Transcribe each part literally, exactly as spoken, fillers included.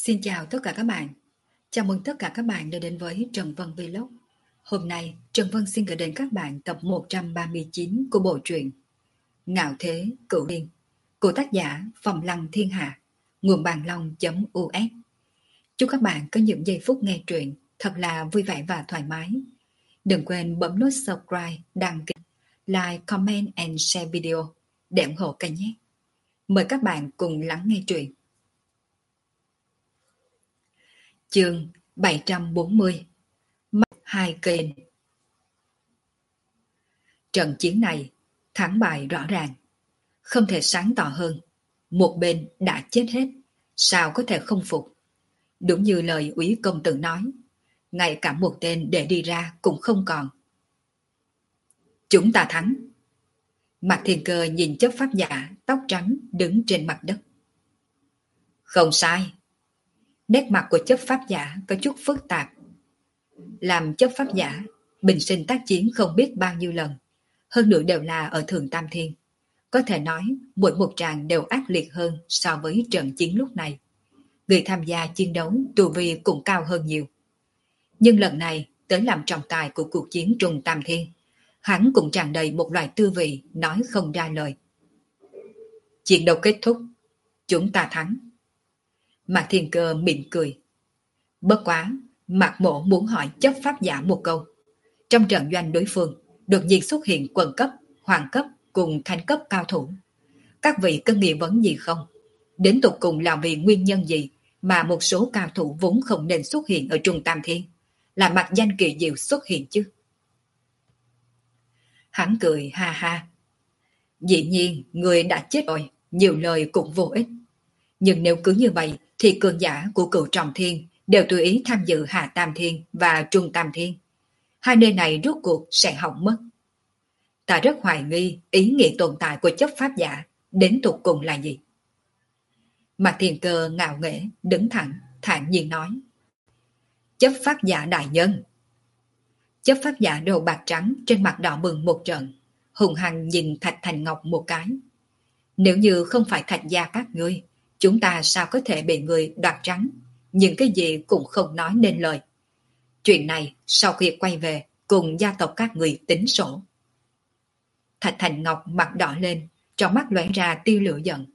Xin chào tất cả các bạn. Chào mừng tất cả các bạn đã đến với Trần Vân Vlog. Hôm nay, Trần Vân xin gửi đến các bạn tập một trăm ba mươi chín của bộ truyện Ngạo Thế Cửu Liên của tác giả Phòng Lăng Thiên Hạ, nguồn bàn long.us. Chúc các bạn có những giây phút nghe truyện thật là vui vẻ và thoải mái. Đừng quên bấm nút subscribe, đăng ký, like, comment and share video để ủng hộ kênh nhé. Mời các bạn cùng lắng nghe truyện. Chương bảy trăm bốn mươi. Mắt hai kênh. Trận chiến này thắng bại rõ ràng, không thể sáng tỏ hơn. Một bên đã chết hết, sao có thể không phục? Đúng như lời úy công tử nói, ngay cả một tên để đi ra cũng không còn. Chúng ta thắng. Mạc Thiên Cơ nhìn chấp pháp giả tóc trắng đứng trên mặt đất. Không sai. Nét mặt của chấp pháp giả có chút phức tạp. Làm chấp pháp giả, bình sinh tác chiến không biết bao nhiêu lần, hơn nữa đều là ở Thượng Tam Thiên. Có thể nói, mỗi một tràng đều ác liệt hơn so với trận chiến lúc này. Người tham gia chiến đấu tu vi cũng cao hơn nhiều. Nhưng lần này, tới làm trọng tài của cuộc chiến Trung Tam Thiên, hắn cũng tràn đầy một loại tư vị nói không ra lời. Chiến đấu kết thúc, chúng ta thắng. Mạc Thiên Cơ mỉm cười. Bất quá, Mạc Mộ muốn hỏi chấp pháp giả một câu. Trong trận doanh đối phương, đột nhiên xuất hiện quần cấp, hoàng cấp cùng thánh cấp cao thủ. Các vị có nghi vấn gì không? Đến tục cùng là vì nguyên nhân gì mà một số cao thủ vốn không nên xuất hiện ở Trung Tam Thiên, là mặt danh kỳ diệu xuất hiện chứ? Hắn cười ha ha. Dĩ nhiên, người đã chết rồi, nhiều lời cũng vô ích. Nhưng nếu cứ như vậy, thì cường giả của Cửu Trọng Thiên đều tùy ý tham dự Hạ Tam Thiên và Trung Tam Thiên. Hai nơi này rốt cuộc sẽ hỏng mất. Ta rất hoài nghi ý nghĩa tồn tại của chấp pháp giả đến tục cùng là gì. Mạc Thiên Cơ ngạo nghễ, đứng thẳng, thản nhiên nói. Chấp pháp giả đại nhân. Chấp pháp giả đầu bạc trắng trên mặt đỏ bừng một trận, hùng hăng nhìn Thạch Thành Ngọc một cái. Nếu như không phải Thạch gia các ngươi, chúng ta sao có thể bị người đoạt trắng, nhưng cái gì cũng không nói nên lời. Chuyện này sau khi quay về cùng gia tộc các người tính sổ. Thạch Thành Ngọc mặt đỏ lên, trong mắt lóe ra tia lửa giận.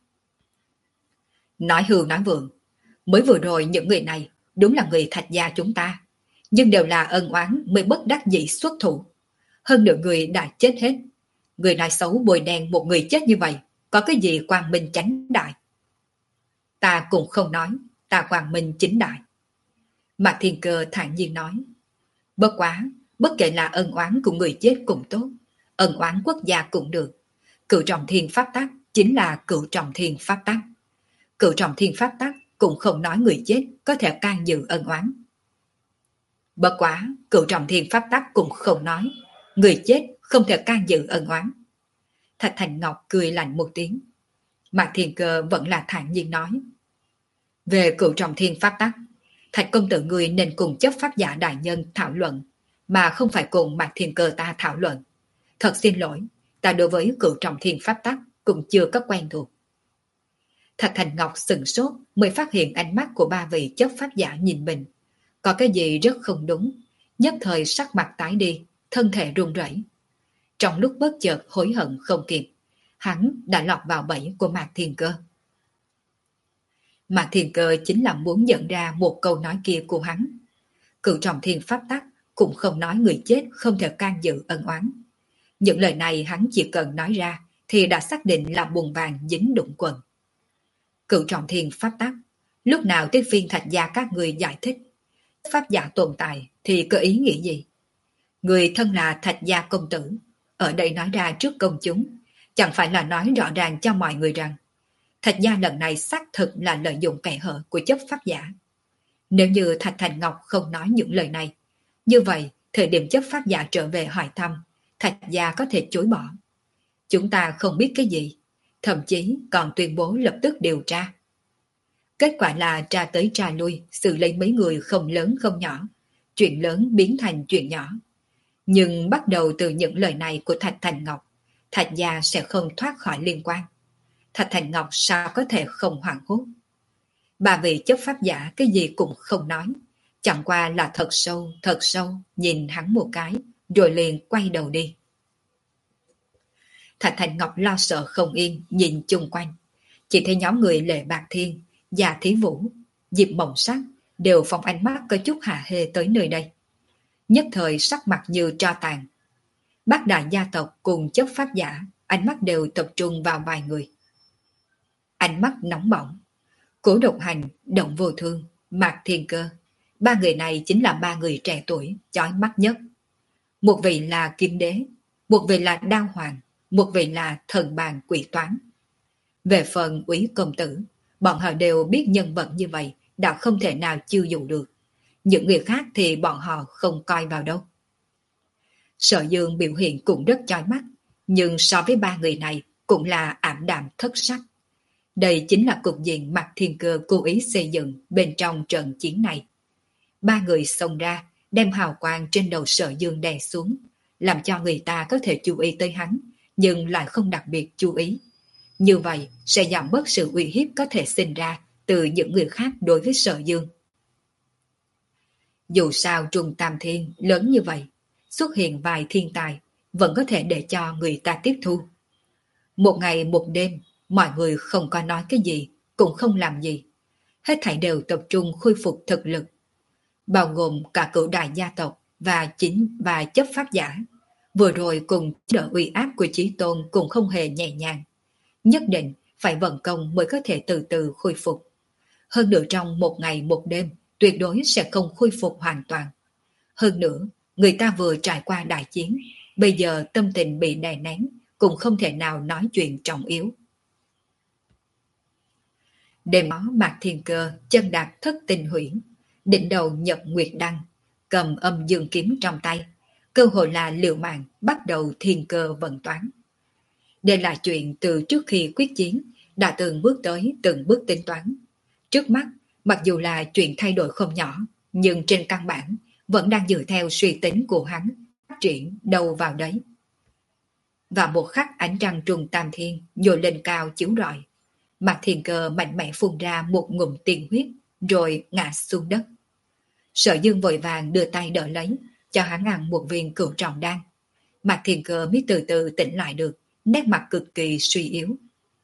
Nói hưu nói vượng, mới vừa rồi những người này đúng là người Thạch gia chúng ta, nhưng đều là ân oán mới bất đắc dĩ xuất thủ. Hơn nửa người đã chết hết. Người nói xấu bôi đen một người chết như vậy, có cái gì quang minh chánh đại? Ta cũng không nói, ta quang minh chính đại. Mạc Thiên Cơ thản nhiên nói. Bất quá, bất kể là ân oán của người chết cũng tốt, ân oán quốc gia cũng được. Cửu Trọng Thiên pháp tắc chính là Cửu Trọng Thiên pháp tắc. Cửu Trọng Thiên pháp tắc cũng không nói người chết có thể can dự ân oán. Bất quá, Cửu Trọng Thiên pháp tắc cũng không nói người chết không thể can dự ân oán. Thạch Thành Ngọc cười lạnh một tiếng. Mạc Thiên Cơ vẫn là thản nhiên nói. Về Cửu Trọng Thiên pháp tắc, Thạch công tử người nên cùng chấp pháp giả đại nhân thảo luận, mà không phải cùng Mạc Thiên Cơ ta thảo luận. Thật xin lỗi, ta đối với Cửu Trọng Thiên pháp tắc cũng chưa có quen thuộc. Thạch Thành Ngọc sừng sốt mới phát hiện ánh mắt của ba vị chấp pháp giả nhìn mình. Có cái gì rất không đúng, nhất thời sắc mặt tái đi, thân thể run rẩy. Trong lúc bất chợt hối hận không kịp, hắn đã lọt vào bẫy của Mạc Thiên Cơ. Mạc Thiên Cơ chính là muốn nhận ra một câu nói kia của hắn. Cửu Trọng Thiên pháp tắc cũng không nói người chết không thể can dự ân oán. Những lời này hắn chỉ cần nói ra thì đã xác định là buồn vàng dính đụng quần. Cửu Trọng Thiên pháp tắc, lúc nào tới phiên Thạch gia các người giải thích pháp giả tồn tại thì có ý nghĩa gì? Người thân là Thạch gia công tử, ở đây nói ra trước công chúng, chẳng phải là nói rõ ràng cho mọi người rằng Thạch gia lần này xác thực là lợi dụng kẻ hở của chấp pháp giả. Nếu như Thạch Thành Ngọc không nói những lời này, như vậy thời điểm chấp pháp giả trở về hỏi thăm, Thạch gia có thể chối bỏ. Chúng ta không biết cái gì, thậm chí còn tuyên bố lập tức điều tra. Kết quả là tra tới tra lui, xử lấy mấy người không lớn không nhỏ, chuyện lớn biến thành chuyện nhỏ. Nhưng bắt đầu từ những lời này của Thạch Thành Ngọc, Thạch gia sẽ không thoát khỏi liên quan. Thạch Thành Ngọc sao có thể không hoảng hốt? Ba vị chấp pháp giả cái gì cũng không nói, chẳng qua là thật sâu, thật sâu, nhìn hắn một cái, rồi liền quay đầu đi. Thạch Thành Ngọc lo sợ không yên, nhìn chung quanh. Chỉ thấy nhóm người Lệ Bạc Thiên, Già Thí Vũ, Diệp Mộng Sắc đều phóng ánh mắt có chút hả hê tới nơi đây. Nhất thời sắc mặt như tro tàn. Bác đại gia tộc cùng chấp pháp giả, ánh mắt đều tập trung vào vài người. Ánh mắt nóng bỏng. Cố Độc Hành, Động Vô Thương, Mạc Thiên Cơ. Ba người này chính là ba người trẻ tuổi, chói mắt nhất. Một vị là Kim Đế, một vị là Đao Hoàng, một vị là Thần Bàn Quỷ Toán. Về phần Úy Công Tử, bọn họ đều biết nhân vật như vậy đã không thể nào chiêu dụ được. Những người khác thì bọn họ không coi vào đâu. Sở Dương biểu hiện cũng rất chói mắt, nhưng so với ba người này cũng là ảm đạm thất sắc. Đây chính là cục diện Mạc Thiên Cơ cố ý xây dựng bên trong trận chiến này. Ba người xông ra, đem hào quang trên đầu Sở Dương đè xuống, làm cho người ta có thể chú ý tới hắn, nhưng lại không đặc biệt chú ý. Như vậy sẽ giảm bớt sự uy hiếp có thể sinh ra từ những người khác đối với Sở Dương. Dù sao Trung Tam Thiên lớn như vậy, xuất hiện vài thiên tài vẫn có thể để cho người ta tiếp thu. Một ngày một đêm, mọi người không có nói cái gì, cũng không làm gì. Hết thảy đều tập trung khôi phục thực lực. Bao gồm cả cửu đại gia tộc và chính và chấp pháp giả. Vừa rồi cùng đỡ uy áp của Chí Tôn cũng không hề nhẹ nhàng. Nhất định phải vận công mới có thể từ từ khôi phục. Hơn nữa trong một ngày một đêm, tuyệt đối sẽ không khôi phục hoàn toàn. Hơn nữa, người ta vừa trải qua đại chiến, bây giờ tâm tình bị đè nén, cũng không thể nào nói chuyện trọng yếu. Đêm đó Mạc Thiên Cơ chân đạp thất tình huyễn, đỉnh đầu Nhật Nguyệt Đăng, cầm âm dương kiếm trong tay, cơ hội là liều mạng bắt đầu thiên cơ vận toán. Đây là chuyện từ trước khi quyết chiến, đã từng bước tới từng bước tính toán. Trước mắt, mặc dù là chuyện thay đổi không nhỏ, nhưng trên căn bản vẫn đang dựa theo suy tính của hắn, phát triển đầu vào đấy. Và một khắc ánh trăng trùng tam thiên nhồi lên cao chiếu rọi. Mạc Thiên Cơ mạnh mẽ phun ra một ngụm tiên huyết, rồi ngã xuống đất. Sở Dương vội vàng đưa tay đỡ lấy, cho hắn ăn một viên cửu trọng đan. Mạc Thiên Cơ mới từ từ tỉnh lại được, nét mặt cực kỳ suy yếu.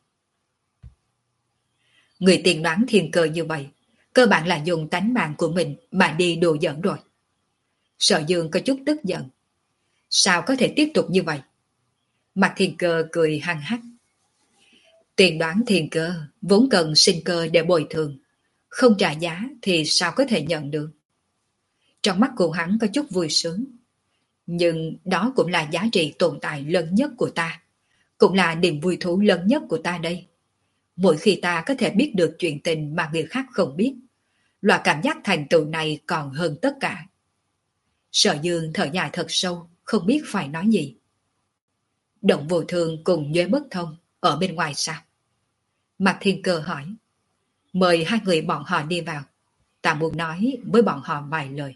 Người tiên đoán thiên cơ như vậy, cơ bản là dùng tánh mạng của mình mà đi đùa giỡn rồi. Sở Dương có chút tức giận. Sao có thể tiếp tục như vậy? Mạc Thiên Cơ cười hăng hắc. Tiên đoán thiên cơ vốn cần sinh cơ để bồi thường, không trả giá thì sao có thể nhận được? Trong mắt của hắn có chút vui sướng. Nhưng đó cũng là giá trị tồn tại lớn nhất của ta, cũng là niềm vui thú lớn nhất của ta đây. Mỗi khi ta có thể biết được chuyện tình mà người khác không biết, loại cảm giác thành tựu này còn hơn tất cả. Sở Dương thở dài thật sâu, không biết phải nói gì. Động Vô Thương cùng Nhuế Bất Thông ở bên ngoài sao? Mạc Thiên Cơ hỏi. Mời hai người bọn họ đi vào, ta muốn nói với bọn họ vài lời.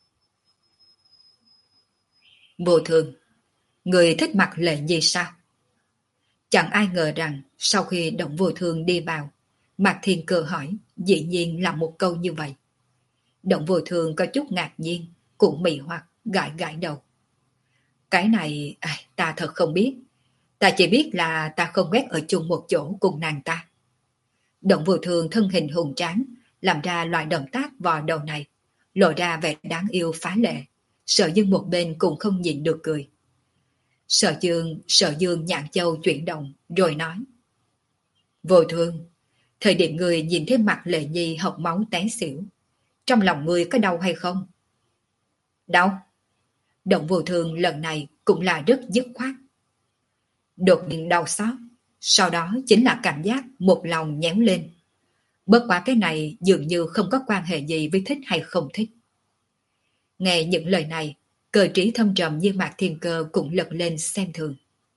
Vô Thương, người thích Mặc Lệ Nhi sao? Chẳng ai ngờ rằng sau khi Động Vô Thương đi vào, Mạc Thiên Cơ hỏi, dĩ nhiên là một câu như vậy. Động Vô Thương có chút ngạc nhiên, cũng mị hoặc gãi gãi đầu. Cái này à, ta thật không biết. Ta chỉ biết là ta không ghét ở chung một chỗ cùng nàng ta. Động Vô Thương thân hình hùng tráng, làm ra loại động tác vò đầu này, lộ ra vẻ đáng yêu phá lệ. Sở Dương một bên cũng không nhịn được cười. Sở Dương, Sở Dương nhãn châu chuyển động, rồi nói. Vô Thương, thời điểm người nhìn thấy Mặt Lệ Nhi học máu té xỉu, trong lòng người có đau hay không? Đau. Động Vô Thương lần này cũng là rất dứt khoát. Đột nhiên đau xót, sau đó chính là cảm giác một lòng nhéo lên. Bất quá cái này dường như không có quan hệ gì với thích hay không thích. Nghe những lời này, cơ trí thâm trầm như Mạc Thiên Cơ cũng lật lên xem thường.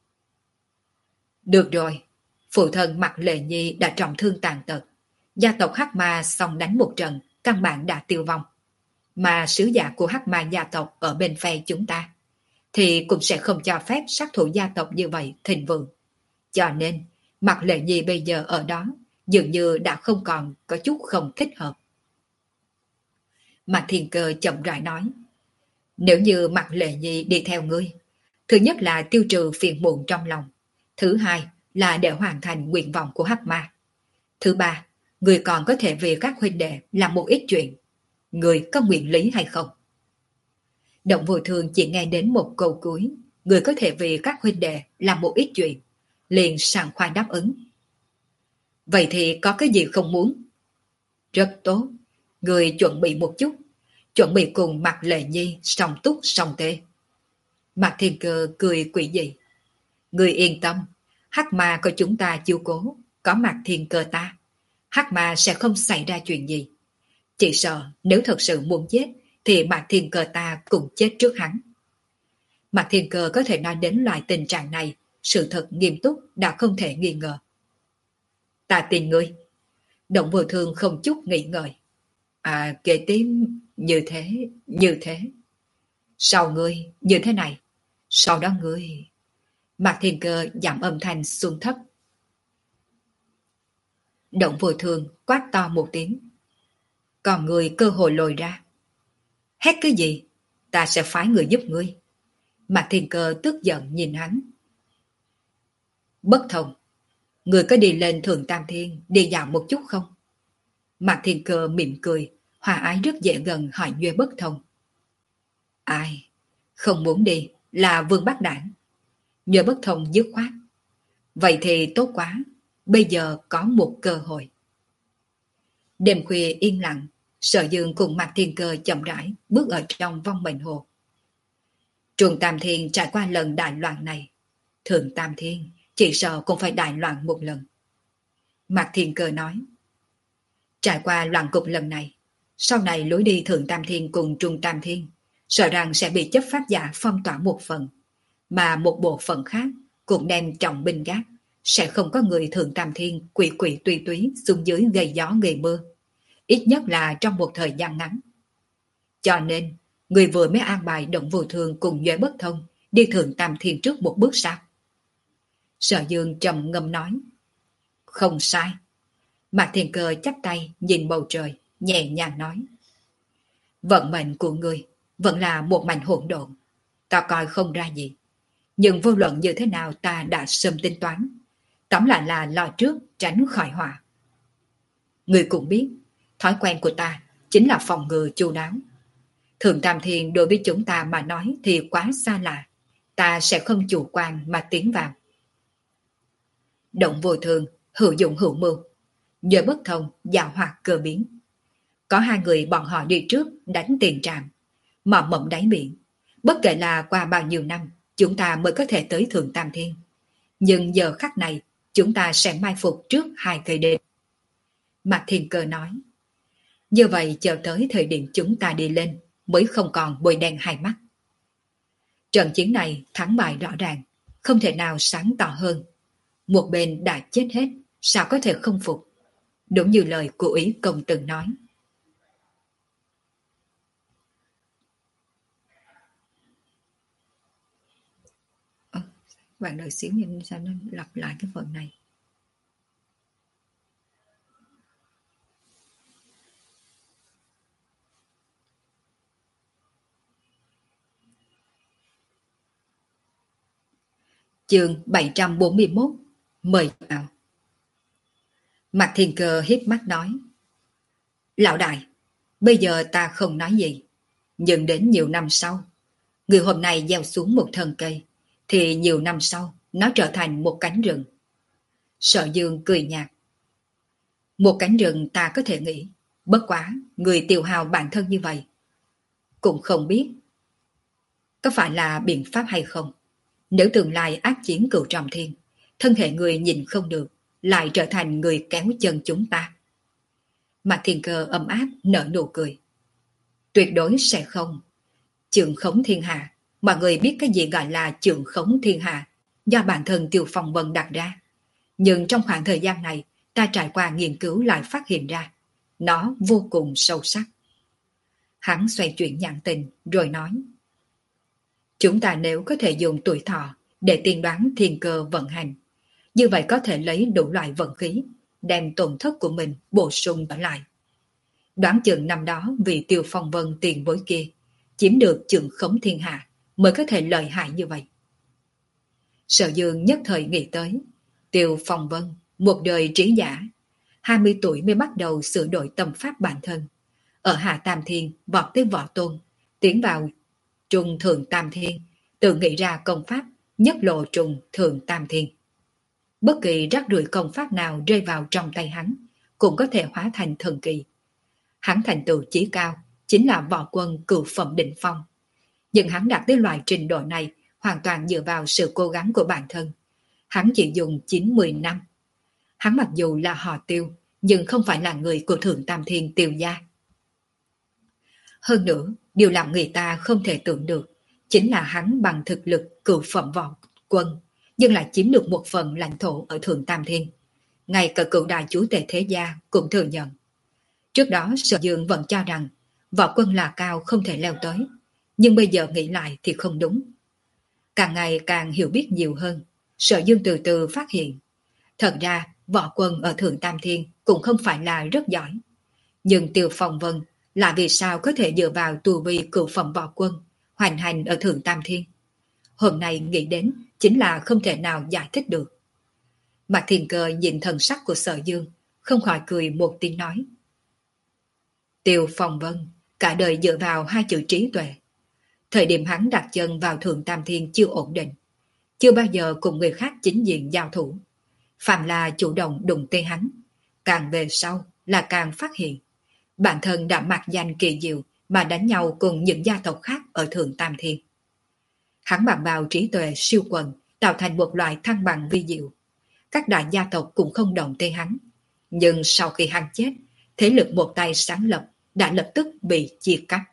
Được rồi, phụ thân Mạc Lệ Nhi đã trọng thương tàn tật. Gia tộc Hắc Ma xong đánh một trận, căn bản đã tiêu vong. Mà sứ giả của Hắc Ma gia tộc ở bên phe chúng ta, thì cũng sẽ không cho phép sát thủ gia tộc như vậy thịnh vượng. Cho nên, Mạc Lệ Nhi bây giờ ở đó, dường như đã không còn có chút không thích hợp. Mạc Thiên Cơ chậm rãi nói, nếu như Mạc Lệ Nhi đi theo ngươi, thứ nhất là tiêu trừ phiền muộn trong lòng, thứ hai là để hoàn thành nguyện vọng của Hắc Ma, thứ ba, ngươi còn có thể vì các huynh đệ làm một ít chuyện. Ngươi có nguyện lý hay không? Động Vô Thường chỉ nghe đến một câu cuối, ngươi có thể vì các huynh đệ làm một ít chuyện, liền sảng khoái đáp ứng. Vậy thì có cái gì không muốn? Rất tốt, ngươi chuẩn bị một chút, chuẩn bị cùng Mạc Lệ Nhi song túc song tê. Mạc Thiên Cơ cười quỷ dị. Ngươi yên tâm, Hắc Ma có chúng ta chiếu cố, có Mạc Thiên Cơ ta, Hắc Ma sẽ không xảy ra chuyện gì. Chỉ sợ nếu thật sự muốn chết thì Mạc Thiên Cơ ta cũng chết trước hắn. Mạc Thiên Cơ có thể nói đến loại tình trạng này, sự thật nghiêm túc đã không thể nghi ngờ. Ta tin ngươi. Động Vô Thương không chút nghĩ ngợi. À, kế tiếp như thế, như thế. Sau ngươi như thế này, sau đó ngươi... Mạc Thiên Cơ giảm âm thanh xuống thấp. Động Vô Thương quát to một tiếng. Còn người cơ hội lồi ra. Hét cái gì? Ta sẽ phái người giúp ngươi. Mạc Thiên Cơ tức giận nhìn hắn. Bất thông. Người có đi lên Thượng Tam Thiên đi dạo một chút không? Mạc Thiên Cơ mỉm cười, hòa ái rất dễ gần hỏi Nhuê Bất Thông. Ai? Không muốn đi là Vương Bác Đảng. Nhuê Bất Thông dứt khoát. Vậy thì tốt quá, bây giờ có một cơ hội. Đêm khuya yên lặng, Sở Dương cùng Mạc Thiên Cơ chậm rãi bước ở trong vong mệnh hồ. Trường Tam Thiên trải qua lần đại loạn này, Thượng Tam Thiên chỉ sợ cũng phải đại loạn một lần. Mạc Thiên Cơ nói, trải qua loạn cục lần này, sau này lối đi Thượng Tam Thiên cùng Trung Tam Thiên sợ rằng sẽ bị chấp pháp giả phong tỏa một phần, mà một bộ phận khác cũng đem trọng binh gác, sẽ không có người Thượng Tam Thiên quỷ quỷ tùy túy xuống dưới gây gió gây mưa, ít nhất là trong một thời gian ngắn. Cho nên, người vừa mới an bài Động Vô Thường cùng Nhuế Bất Thông đi Thượng Tam Thiên trước một bước sao? Sở Dương trầm ngâm nói, không sai. Mạc Thiên Cơ chắp tay nhìn bầu trời, nhẹ nhàng nói, vận mệnh của người vẫn là một mảnh hỗn độn, ta coi không ra gì. Nhưng vô luận như thế nào ta đã sớm tính toán, tóm lại là lo trước tránh khỏi họa. Người cũng biết, thói quen của ta chính là phòng ngừa chu đáo. Thượng Tam Thiên đối với chúng ta mà nói thì quá xa lạ, ta sẽ không chủ quan mà tiến vào. Động Vô Thường, hữu dụng hữu mưu, Nhờ Bất Thông, dạo hoạt cơ biến. Có hai người bọn họ đi trước đánh tiền trạm, mò mẫm đáy biển. Bất kể là qua bao nhiêu năm, chúng ta mới có thể tới Thượng Tam Thiên. Nhưng giờ khắc này, chúng ta sẽ mai phục trước hai cây đêm. Mạc Thiên Cơ nói, như vậy chờ tới thời điểm chúng ta đi lên, mới không còn bôi đen hai mắt. Trận chiến này thắng bại rõ ràng, không thể nào sáng tỏ hơn. Một bên đã chết hết, sao có thể không phục? Đúng như lời của Ý Công từng nói. À, bạn đợi xíu nhìn sao nó lặp lại cái phần này. Chương bảy trăm bốn mươi mốt, mời vào. Mạc Thiên Cơ hiếp mắt nói, lão đại, bây giờ ta không nói gì, nhưng đến nhiều năm sau, người hôm nay gieo xuống một thân cây, thì nhiều năm sau nó trở thành một cánh rừng. Sở Dương cười nhạt, một cánh rừng ta có thể nghĩ, bất quá người tiêu hao bản thân như vậy, cũng không biết có phải là biện pháp hay không. Nếu tương lai ác chiến cửu trọng thiên, thân thể người nhìn không được, lại trở thành người kéo chân chúng ta. Mạc Thiên Cơ ấm áp nở nụ cười. Tuyệt đối sẽ không. Trượng khống thiên hạ, mọi người biết cái gì gọi là trượng khống thiên hạ, do bản thân Tiêu Phong Vân đặt ra. Nhưng trong khoảng thời gian này, ta trải qua nghiên cứu lại phát hiện ra, nó vô cùng sâu sắc. Hắn xoay chuyển nhãn tình, rồi nói, chúng ta nếu có thể dùng tuổi thọ để tiên đoán thiên cơ vận hành, như vậy có thể lấy đủ loại vận khí, đem tổn thất của mình bổ sung trở lại. Đoán chừng năm đó vì Tiêu Phong Vân tiền bối kia chiếm được chưởng khống thiên hạ mới có thể lợi hại như vậy. Sở Dương nhất thời nghĩ tới Tiêu Phong Vân, một đời trí giả, hai mươi tuổi mới bắt đầu sửa đổi tâm pháp bản thân. Ở Hạ Tam Thiên vọt tới võ tôn, tiến vào Trung Thượng Tam Thiên, tự nghĩ ra công pháp nhất lộ Trung Thượng Tam Thiên. Bất kỳ rác rưởi công pháp nào rơi vào trong tay hắn cũng có thể hóa thành thần kỳ. Hắn thành tựu chí cao chính là võ quân cửu phẩm đỉnh phong. Nhưng hắn đạt tới loại trình độ này hoàn toàn dựa vào sự cố gắng của bản thân. Hắn chỉ dùng chín mươi năm. Hắn mặc dù là họ Tiêu, nhưng không phải là người của Thượng Tam Thiên Tiêu gia. Hơn nữa, điều làm người ta không thể tưởng được chính là hắn bằng thực lực cửu phẩm võ quân, nhưng lại chiếm được một phần lãnh thổ ở Thượng Tam Thiên. Ngay cả cựu đại chúa tể thế gia cũng thừa nhận. Trước đó Sở Dương vẫn cho rằng võ quân là cao không thể leo tới, nhưng bây giờ nghĩ lại thì không đúng. Càng ngày càng hiểu biết nhiều hơn, Sở Dương từ từ phát hiện. Thật ra võ quân ở Thượng Tam Thiên cũng không phải là rất giỏi. Nhưng Tiêu Phong Vân là vì sao có thể dựa vào tu vi cửu phẩm võ quân hoành hành ở Thượng Tam Thiên. Hôm nay nghĩ đến chính là không thể nào giải thích được. Mạc Thiên Cơ nhìn thần sắc của Sở Dương, không khỏi cười một tiếng nói. Tiêu Phong Vân cả đời dựa vào hai chữ trí tuệ. Thời điểm hắn đặt chân vào Thượng Tam Thiên chưa ổn định, chưa bao giờ cùng người khác chính diện giao thủ. Phạm là chủ động đụng tay hắn, càng về sau là càng phát hiện bản thân đã mặc danh kỳ diệu mà đánh nhau cùng những gia tộc khác ở Thượng Tam Thiên. Hắn bằng vào trí tuệ siêu quần tạo thành một loại thăng bằng vi diệu. Các đại gia tộc cũng không động tới hắn. Nhưng sau khi hắn chết, thế lực một tay sáng lập đã lập tức bị chia cắt.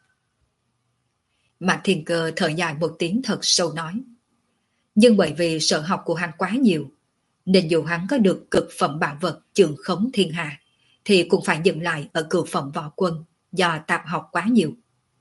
Mạc Thiên Cơ thở dài một tiếng thật sâu nói. Nhưng bởi vì sở học của hắn quá nhiều, nên dù hắn có được cực phẩm bảo vật trường khống thiên hạ, thì cũng phải dừng lại ở cửu phẩm võ quân do tạp học quá nhiều.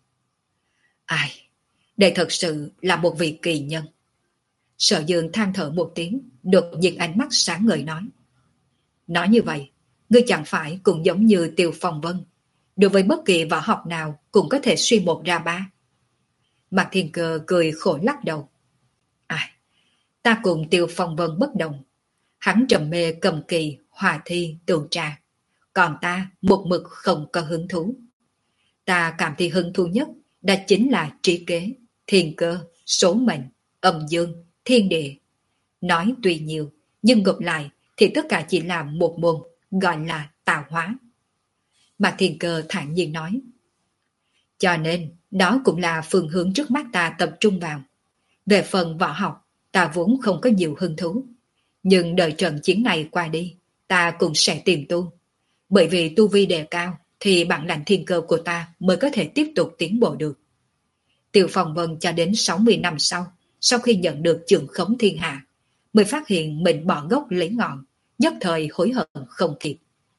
Ai, đây thật sự là một vị kỳ nhân. Sở Dương than thở một tiếng, đột nhiên ánh mắt sáng ngời nói. Nói như vậy, ngươi chẳng phải cũng giống như Tiêu Phong Vân, đối với bất kỳ võ học nào cũng có thể suy một ra ba. Mạc Thiên Cơ cười khổ lắc đầu. Ai, ta cùng Tiêu Phong Vân bất đồng. Hắn trầm mê cầm kỳ, hòa thi, tường trà. Còn ta một mực không có hứng thú. Ta cảm thấy hứng thú nhất đó chính là trí kế, thiên cơ, số mệnh, âm dương, thiên địa. Nói tuy nhiều, nhưng ngược lại thì tất cả chỉ là một môn, gọi là tạo hóa. Mạc Thiên Cơ thản nhiên nói. Cho nên, đó cũng là phương hướng trước mắt ta tập trung vào. Về phần võ học, ta vốn không có nhiều hứng thú. Nhưng đợi trận chiến này qua đi, ta cũng sẽ tìm tu. Bởi vì tu vi đề cao, thì bản lãnh thiên cơ của ta mới có thể tiếp tục tiến bộ được. Tiêu Phong Vân cho đến sáu mươi năm sau, sau khi nhận được trường khống thiên hạ, mới phát hiện mình bỏ gốc lấy ngọn, nhất thời hối hận không kịp.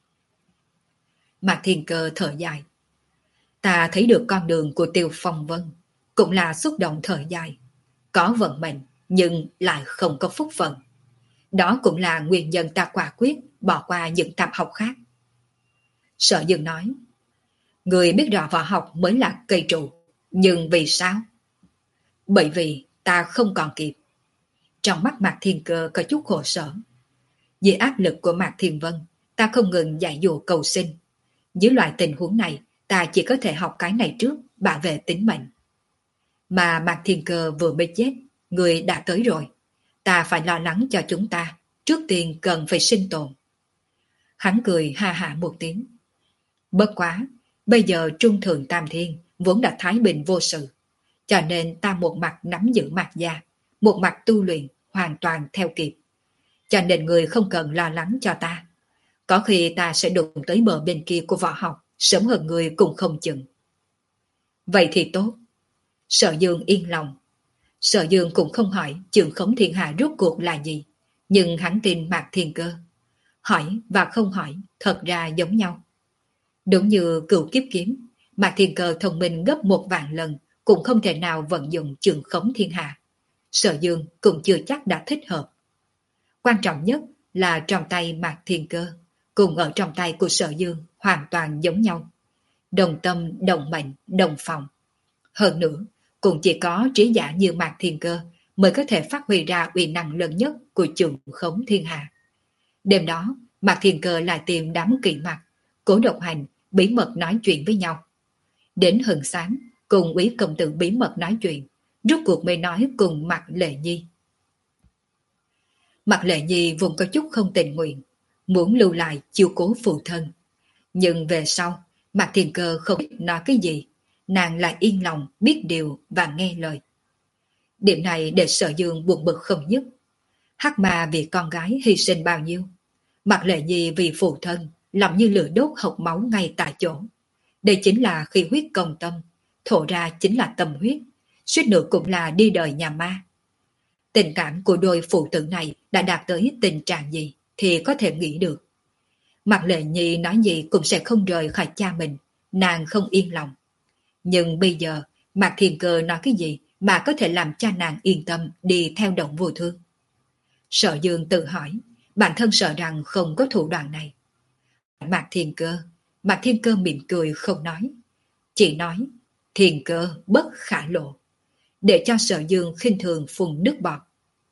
Mạc Thiên Cơ thở dài. Ta thấy được con đường của Tiêu Phong Vân, cũng là xúc động thở dài. Có vận mệnh, nhưng lại không có phúc phận. Đó cũng là nguyên nhân ta quả quyết bỏ qua những tạp học khác. Sở Dương nói, người biết rõ võ học mới là cây trụ, nhưng vì sao? Bởi vì ta không còn kịp. Trong mắt Mạc Thiên Cơ có chút khổ sở. Dưới áp lực của Mạc Thiên Vân, ta không ngừng dạy dỗ cầu sinh. Dưới loại tình huống này, ta chỉ có thể học cái này trước, bảo vệ tính mệnh. Mà Mạc Thiên Cơ vừa mới chết, người đã tới rồi. Ta phải lo lắng cho chúng ta, trước tiên cần phải sinh tồn. Hắn cười ha ha một tiếng. Bất quá, bây giờ Trung Thượng Tam Thiên vốn đã thái bình vô sự, cho nên ta một mặt nắm giữ Mạc gia, một mặt tu luyện hoàn toàn theo kịp. Cho nên người không cần lo lắng cho ta. Có khi ta sẽ đụng tới bờ bên kia của võ học, sớm hơn người cũng không chừng. Vậy thì tốt. Sở Dương yên lòng. Sở Dương cũng không hỏi trường khống thiên hạ rốt cuộc là gì, nhưng hắn tin Mạc Thiên Cơ. Hỏi và không hỏi thật ra giống nhau. Đúng như Cửu Kiếp Kiếm, Mạc Thiên Cơ thông minh gấp một vạn lần cũng không thể nào vận dụng trường khống thiên hạ. Sở Dương cũng chưa chắc đã thích hợp. Quan trọng nhất là trong tay Mạc Thiên Cơ cùng ở trong tay của Sở Dương hoàn toàn giống nhau. Đồng tâm, đồng mệnh, đồng phòng. Hơn nữa, cũng chỉ có trí giả như Mạc Thiên Cơ mới có thể phát huy ra uy năng lớn nhất của trường khống thiên hạ. Đêm đó, Mạc Thiên Cơ lại tìm đám kỵ mặt, Cố Độc Hành bí mật nói chuyện với nhau. Đến hừng sáng, cùng Úy công tử bí mật nói chuyện, rốt cuộc mới nói cùng Mạc Lệ Nhi. Mạc Lệ Nhi vùng có chút không tình nguyện, muốn lưu lại chiếu cố phụ thân. Nhưng về sau, Mạc Thiên Cơ không biết nói cái gì, nàng lại yên lòng biết điều và nghe lời. Điểm này để Sở Dương buồn bực không dứt. Hắc Ma vì con gái hy sinh bao nhiêu, Mạc Lệ Nhi vì phụ thân lòng như lửa đốt học máu ngay tại chỗ. Đây chính là khi huyết công tâm, thổ ra chính là tâm huyết, suýt nữa cũng là đi đời nhà ma. Tình cảm của đôi phụ tử này đã đạt tới tình trạng gì thì có thể nghĩ được. Mạc Lệ Nhi nói gì cũng sẽ không rời khỏi cha mình, nàng không yên lòng. Nhưng bây giờ, Mạc Thiên Cơ nói cái gì mà có thể làm cha nàng yên tâm đi theo Động Vô Thương? Sở Dương tự hỏi, bản thân sợ rằng không có thủ đoạn này. Mạc Thiên Cơ, Mạc Thiên Cơ mỉm cười không nói. Chỉ nói, Thiên Cơ bất khả lộ, để cho Sở Dương khinh thường phun nước bọt.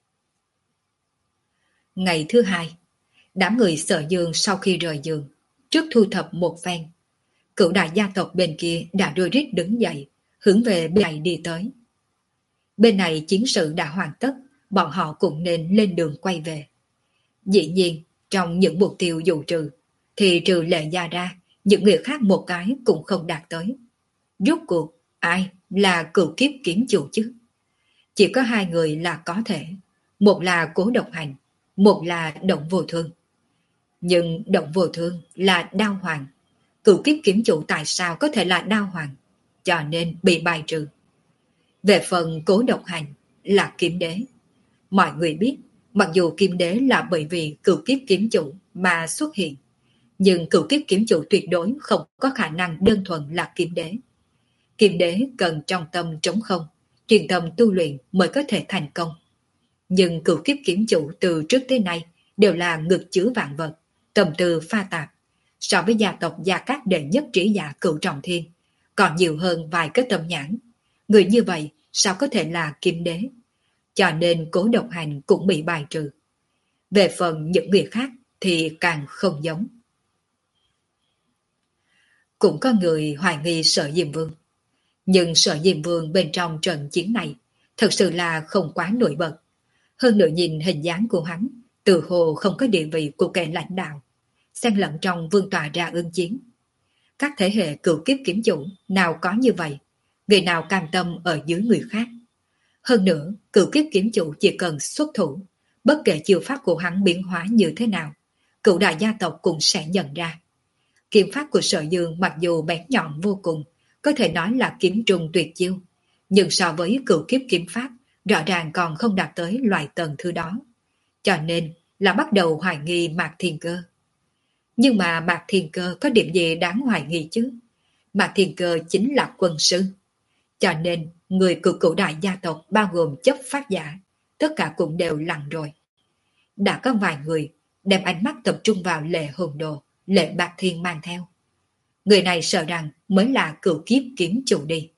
Ngày thứ hai, đám người Sở Dương sau khi rời giường, trước thu thập một phen, cửu đại gia tộc bên kia đã rối rít đứng dậy, hướng về bên này đi tới. Bên này chiến sự đã hoàn tất, bọn họ cũng nên lên đường quay về. Dĩ nhiên, trong những mục tiêu dụ trừ, thì trừ Lệ Gia ra, những người khác một cái cũng không đạt tới. Rốt cuộc, ai là cửu kiếp kiếm chủ chứ? Chỉ có hai người là có thể, một là Cố Độc Hành, một là Động Vô Thương. Nhưng Động Vô Thương là Đao Hoàng, cửu kiếp kiếm chủ tại sao có thể là Đao Hoàng, cho nên bị bài trừ. Về phần Cố Độc Hành là kiếm đế. Mọi người biết, mặc dù kiếm đế là bởi vì cửu kiếp kiếm chủ mà xuất hiện, nhưng cửu kiếp kiếm chủ tuyệt đối không có khả năng đơn thuần là kiếm đế. Kiếm đế cần trong tâm trống không, truyền tâm tu luyện mới có thể thành công. Nhưng cửu kiếp kiếm chủ từ trước tới nay đều là ngực chứa vạn vật, tâm tư pha tạp. So với gia tộc Gia Cát đệ nhất trí giả Cửu Trọng Thiên, còn nhiều hơn vài cái tâm nhãn. Người như vậy sao có thể là kiếm đế? Cho nên Cố Độc Hành cũng bị bài trừ. Về phần những người khác thì càng không giống. Cũng có người hoài nghi Sở Diêm Vương. Nhưng Sở Diêm Vương bên trong trận chiến này thật sự là không quá nổi bật. Hơn nữa nhìn hình dáng của hắn, từ hồ không có địa vị của kẻ lãnh đạo, xen lẫn trong vương tọa ra ứng chiến. Các thế hệ cửu kiếp kiếm chủ nào có như vậy, người nào cam tâm ở dưới người khác. Hơn nữa, cửu kiếp kiếm chủ chỉ cần xuất thủ, bất kể chiêu pháp của hắn biến hóa như thế nào, cửu đại gia tộc cũng sẽ nhận ra. Kiếm pháp của Sở Dương mặc dù bén nhọn vô cùng, có thể nói là kiếm trùng tuyệt chiêu, nhưng so với cửu kiếp kiếm pháp, rõ ràng còn không đạt tới loại tầng thứ đó. Cho nên là bắt đầu hoài nghi Mạc Thiên Cơ. Nhưng mà Mạc Thiên Cơ có điểm gì đáng hoài nghi chứ? Mạc Thiên Cơ chính là quân sư. Cho nên người của cửu đại gia tộc bao gồm chấp phát giả, tất cả cũng đều lặng rồi. Đã có vài người đem ánh mắt tập trung vào Lệ Hồn Đồ, Lệ Bạc Thiên mang theo. Người này sợ rằng mới là cửu kiếp kiếm chủ đi.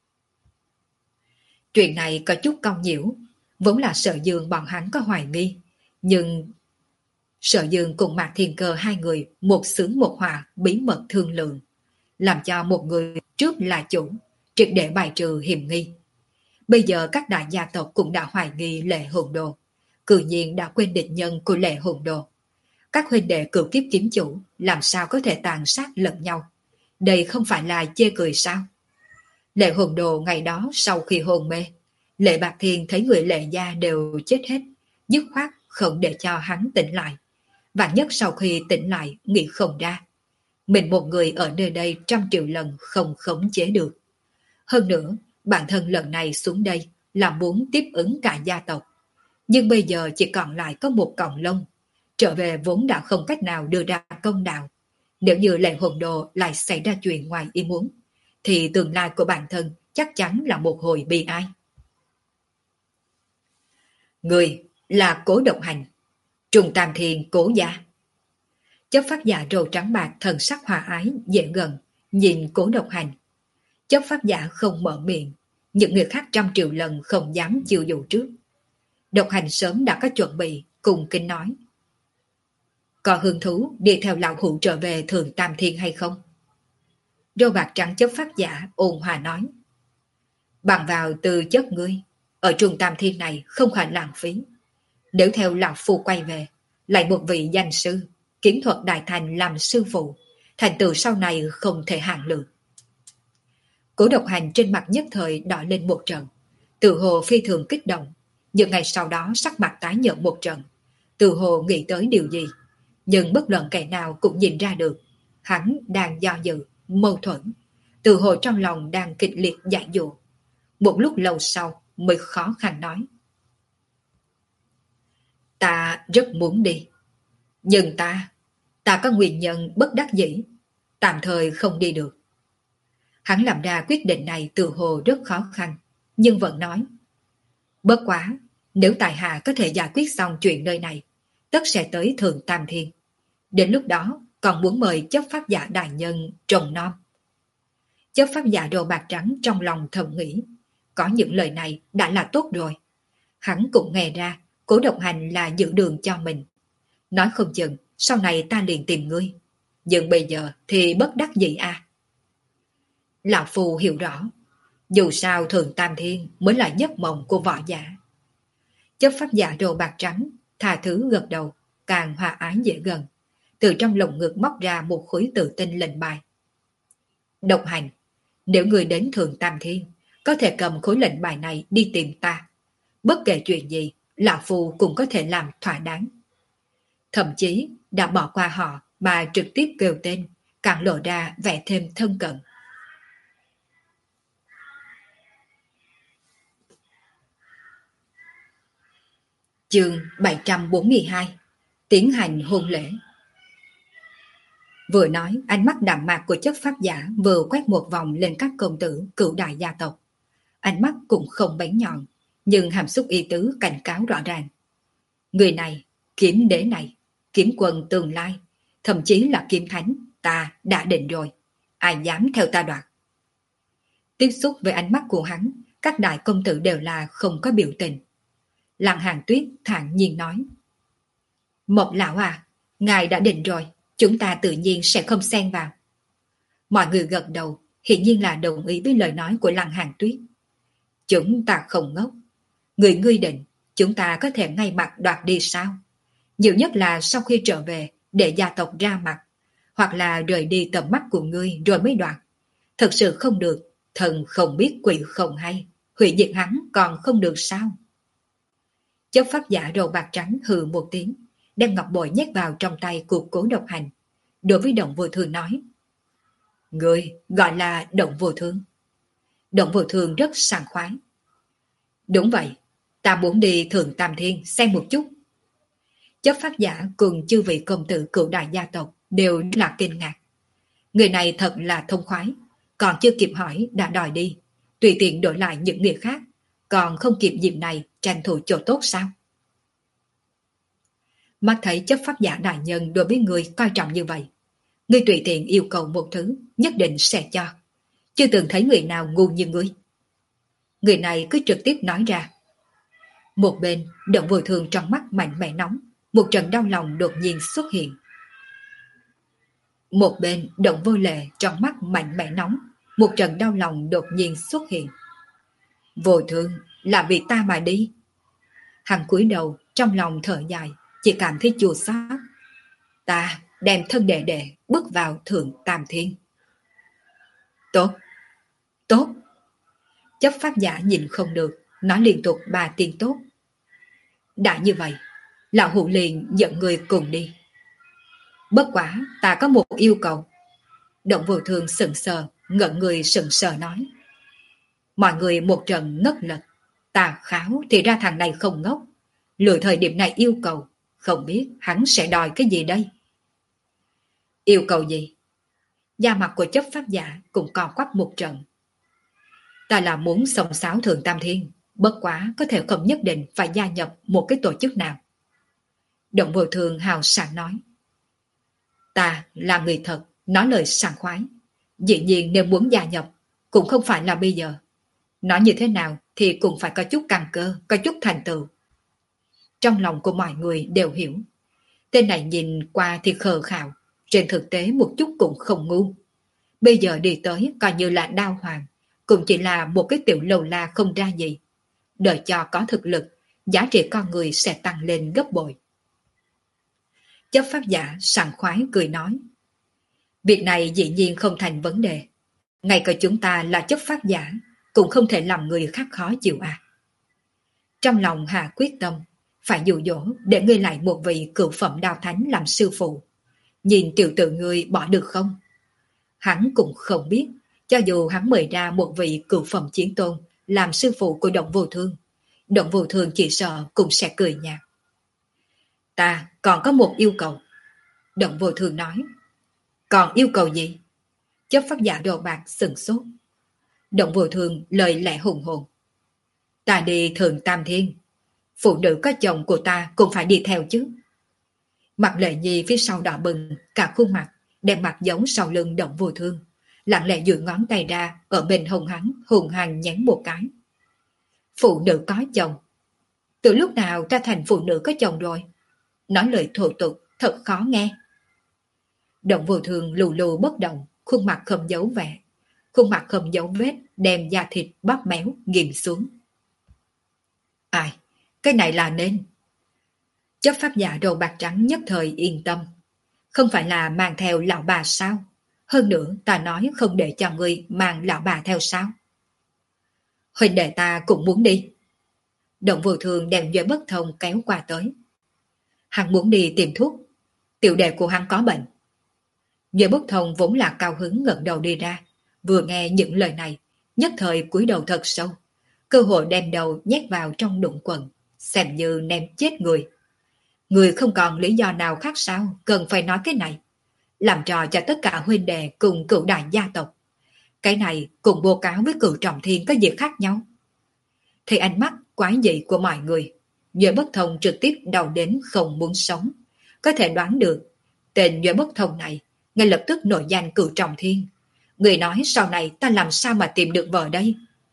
Chuyện này có chút cong nhiễu, vốn là Sở Dương bọn hắn có hoài nghi, nhưng Sở Dương cùng Mạc Thiên Cơ hai người một xứ một họa bí mật thương lượng, làm cho một người trước là chủ, triệt để bài trừ hiểm nghi. Bây giờ các đại gia tộc cũng đã hoài nghi Lệ Hồn Đồ, cự nhiên đã quên địch nhân của Lệ Hồn Đồ. Các huynh đệ cửu kiếp kiếm chủ làm sao có thể tàn sát lẫn nhau? Đây không phải là chê cười sao? Lệ Hồn Đồ ngày đó sau khi hôn mê, Lệ Bạc Thiên thấy người Lệ gia đều chết hết, dứt khoát không để cho hắn tỉnh lại. Vạn nhất sau khi tỉnh lại nghĩ không ra, mình một người ở nơi đây trăm triệu lần không khống chế được. Hơn nữa, bản thân lần này xuống đây là muốn tiếp ứng cả gia tộc. Nhưng bây giờ chỉ còn lại có một cọng lông, trở về vốn đã không cách nào đưa ra công đạo. Nếu như Lệ Hồn Đồ lại xảy ra chuyện ngoài ý muốn, thì tương lai của bản thân chắc chắn là một hồi bi ai. Người là Cố Độc Hành, Trùng Tam Thiên Cố gia. Chấp pháp giả râu trắng bạc thần sắc hòa ái, dễ gần, nhìn Cố Độc Hành. Chấp pháp giả không mở miệng, những người khác trăm triệu lần không dám chịu dụ trước. Độc Hành sớm đã có chuẩn bị, cùng kính nói. Có hứng thú đi theo lão hữu trở về Thượng Tam Thiên hay không? Râu bạc trắng chấp pháp giả ôn hòa nói. Bằng vào từ chất ngươi, ở Trung Tam Thiên này không phải lãng phí. Nếu theo lão phu quay về, lại một vị danh sư, kiếm thuật đại thành làm sư phụ, thành tựu sau này không thể hạn lượng. Cố Độc Hành trên mặt nhất thời đỏ lên một trận, tự hồ phi thường kích động, nhưng ngày sau đó sắc mặt tái nhợt một trận, tự hồ nghĩ tới điều gì, nhưng bất luận kẻ nào cũng nhìn ra được, hắn đang do dự, mâu thuẫn, tự hồ trong lòng đang kịch liệt giải dụ. Một lúc lâu sau mới khó khăn nói. Ta rất muốn đi, nhưng ta, ta có nguyên nhân bất đắc dĩ, tạm thời không đi được. Hắn làm ra quyết định này tự hồ rất khó khăn, nhưng vẫn nói. Bất quá, nếu tài hạ có thể giải quyết xong chuyện nơi này, tất sẽ tới Thượng Tam Thiên. Đến lúc đó, còn muốn mời chấp pháp giả đại nhân trồng non. Chấp pháp giả đồ bạc trắng trong lòng thầm nghĩ, có những lời này đã là tốt rồi. Hắn cũng nghe ra, Cố Độc Hành là giữ đường cho mình. Nói không chừng, sau này ta liền tìm ngươi. Nhưng bây giờ thì bất đắc dĩ à. Lão Phu hiểu rõ, dù sao Thượng Tam Thiên mới là giấc mộng của võ giả. Chấp pháp giả đồ bạc trắng, tha thứ gật đầu, càng hòa ái dễ gần. Từ trong lồng ngực móc ra một khối tự tinh lệnh bài. Độc Hành, nếu người đến Thượng Tam Thiên, có thể cầm khối lệnh bài này đi tìm ta. Bất kể chuyện gì, Lão Phu cũng có thể làm thỏa đáng. Thậm chí đã bỏ qua họ mà trực tiếp kêu tên, càng lộ ra vẻ thêm thân cận. Chương bảy trăm bốn mươi hai. Tiến hành hôn lễ. Vừa nói, ánh mắt đạm mạc của chất pháp giả vừa quét một vòng lên các công tử cửu đại gia tộc. Ánh mắt cũng không bén nhọn, nhưng hàm xúc ý tứ cảnh cáo rõ ràng. Người này, kiếm đế này, kiếm quân tương lai, thậm chí là kiếm thánh, ta đã định rồi. Ai dám theo ta đoạt? Tiếp xúc với ánh mắt của hắn, các đại công tử đều là không có biểu tình. Lăng Hàn Tuyết thản nhiên nói. Mộc lão à, ngài đã định rồi, chúng ta tự nhiên sẽ không xen vào. Mọi người gật đầu, hiển nhiên là đồng ý với lời nói của Lăng Hàn Tuyết. Chúng ta không ngốc. Người ngươi định, chúng ta có thể ngay mặt đoạt đi sao? Nhiều nhất là sau khi trở về, để gia tộc ra mặt, hoặc là rời đi tầm mắt của ngươi rồi mới đoạt. Thật sự không được, thần không biết quỷ không hay, hủy diệt hắn còn không được sao? Chấp pháp giả râu bạc trắng hừ một tiếng, đem ngọc bội nhét vào trong tay của Cố Độc Hành. Đối với Động Vô Thương nói. Người gọi là Động Vô Thương. Động Vô Thương rất sảng khoái. Đúng vậy, ta muốn đi Thượng Tam Thiên xem một chút. Chấp pháp giả cùng chư vị công tử cửu đại gia tộc đều là kinh ngạc. Người này thật là thông khoái, còn chưa kịp hỏi đã đòi đi, tùy tiện đổi lại những người khác, còn không kịp dịp này tranh thủ chỗ tốt sao? Mắt thấy chấp pháp giả đại nhân đối với người coi trọng như vậy, ngươi tùy tiện yêu cầu một thứ nhất định sẽ cho. Chưa từng thấy người nào ngu như ngươi. Người này cứ trực tiếp nói ra. Một bên, Động Vô Thương trong mắt mạnh mẽ nóng, một trận đau lòng đột nhiên xuất hiện. Một bên, Động Vô Lệ trong mắt mạnh mẽ nóng, một trận đau lòng đột nhiên xuất hiện. Vô Thương, là vì ta mà đi. Hắn cúi đầu, trong lòng thở dài, chỉ cảm thấy chua xót. Ta đem thân đệ đệ bước vào Thượng Tam Thiên. Tốt, tốt. Chấp pháp giả nhìn không được, nói liên tục ba tiếng tốt. Đã như vậy, lão hữu liền dẫn người cùng đi. Bất quá, ta có một yêu cầu. Động Vô Thương sững sờ, ngẩn người sững sờ nói. Mọi người một trận ngất lật. Ta kháo thì ra thằng này không ngốc. Lựa thời điểm này yêu cầu, không biết hắn sẽ đòi cái gì đây? Yêu cầu gì? Da mặt của chấp pháp giả cũng co quắp một trận. Ta là muốn song sáo Thượng Tam Thiên, bất quá có thể không nhất định phải gia nhập một cái tổ chức nào. Động Vô Thường hào sảng nói. Ta là người thật, nói lời sảng khoái. Dĩ nhiên nếu muốn gia nhập, cũng không phải là bây giờ. Nói như thế nào thì cũng phải có chút căn cơ, có chút thành tựu. Trong lòng của mọi người đều hiểu. Tên này nhìn qua thì khờ khạo, trên thực tế một chút cũng không ngu. Bây giờ đi tới coi như là đao hoàng, cũng chỉ là một cái tiểu lầu la không ra gì. Đợi cho có thực lực, giá trị con người sẽ tăng lên gấp bội. Chấp pháp giả sảng khoái cười nói. Việc này dĩ nhiên không thành vấn đề. Ngay cả chúng ta là chấp pháp giả, cũng không thể làm người khác khó chịu à. Trong lòng Hạ quyết tâm, phải dụ dỗ để ngươi lại một vị cựu phẩm đao thánh làm sư phụ. Nhìn tiểu tử ngươi bỏ được không? Hắn cũng không biết, cho dù hắn mời ra một vị cựu phẩm chiến tôn làm sư phụ của Động Vô Thương, Động Vô Thương chỉ sợ cũng sẽ cười nhạt. Ta còn có một yêu cầu. Động Vô Thương nói. Còn yêu cầu gì? Chấp pháp giả đồ bạc sừng sốt. Động Vô Thương lời lẽ hùng hồn. Ta đi Thượng Tam Thiên, phụ nữ có chồng của ta cũng phải đi theo chứ. Mặt Lệ Nhi phía sau đỏ bừng, cả khuôn mặt, đem mặt giống sau lưng Động Vô Thương, lặng lẽ duỗi ngón tay ra ở bên hông hắn, hùng hăng nhấn một cái. Phụ nữ có chồng? Từ lúc nào ta thành phụ nữ có chồng rồi? Nói lời thô tục, thật khó nghe. Động Vô Thương lù lù bất động, khuôn mặt không giấu vẻ, khuôn mặt không giấu vết, đem da thịt bóp méo, ghim xuống. Ai, cái này là nên. Chấp pháp giả đầu bạc trắng nhất thời yên tâm. Không phải là mang theo lão bà sao? Hơn nữa ta nói không để cho ngươi mang lão bà theo sao? Huynh đệ ta cũng muốn đi. Động Vô Thương đem Duệ Bất Thông kéo qua tới. Hắn muốn đi tìm thuốc. Tiểu đệ của hắn có bệnh. Duệ Bất Thông vốn là cao hứng ngẩng đầu đi ra. Vừa nghe những lời này, nhất thời cúi đầu thật sâu. Cơ hội đem đầu nhét vào trong đụng quần, xem như ném chết người. Người không còn lý do nào khác sao cần phải nói cái này. Làm trò cho tất cả huynh đệ cùng cựu đại gia tộc. Cái này cùng bố cáo với cựu trọng thiên có gì khác nhau. Thì ánh mắt quái dị của mọi người, Duệ Bất Thông trực tiếp đau đến không muốn sống. Có thể đoán được, tên Duệ Bất Thông này ngay lập tức nổi danh cựu trọng thiên. Người nói sau này ta làm sao mà tìm được vợ đây?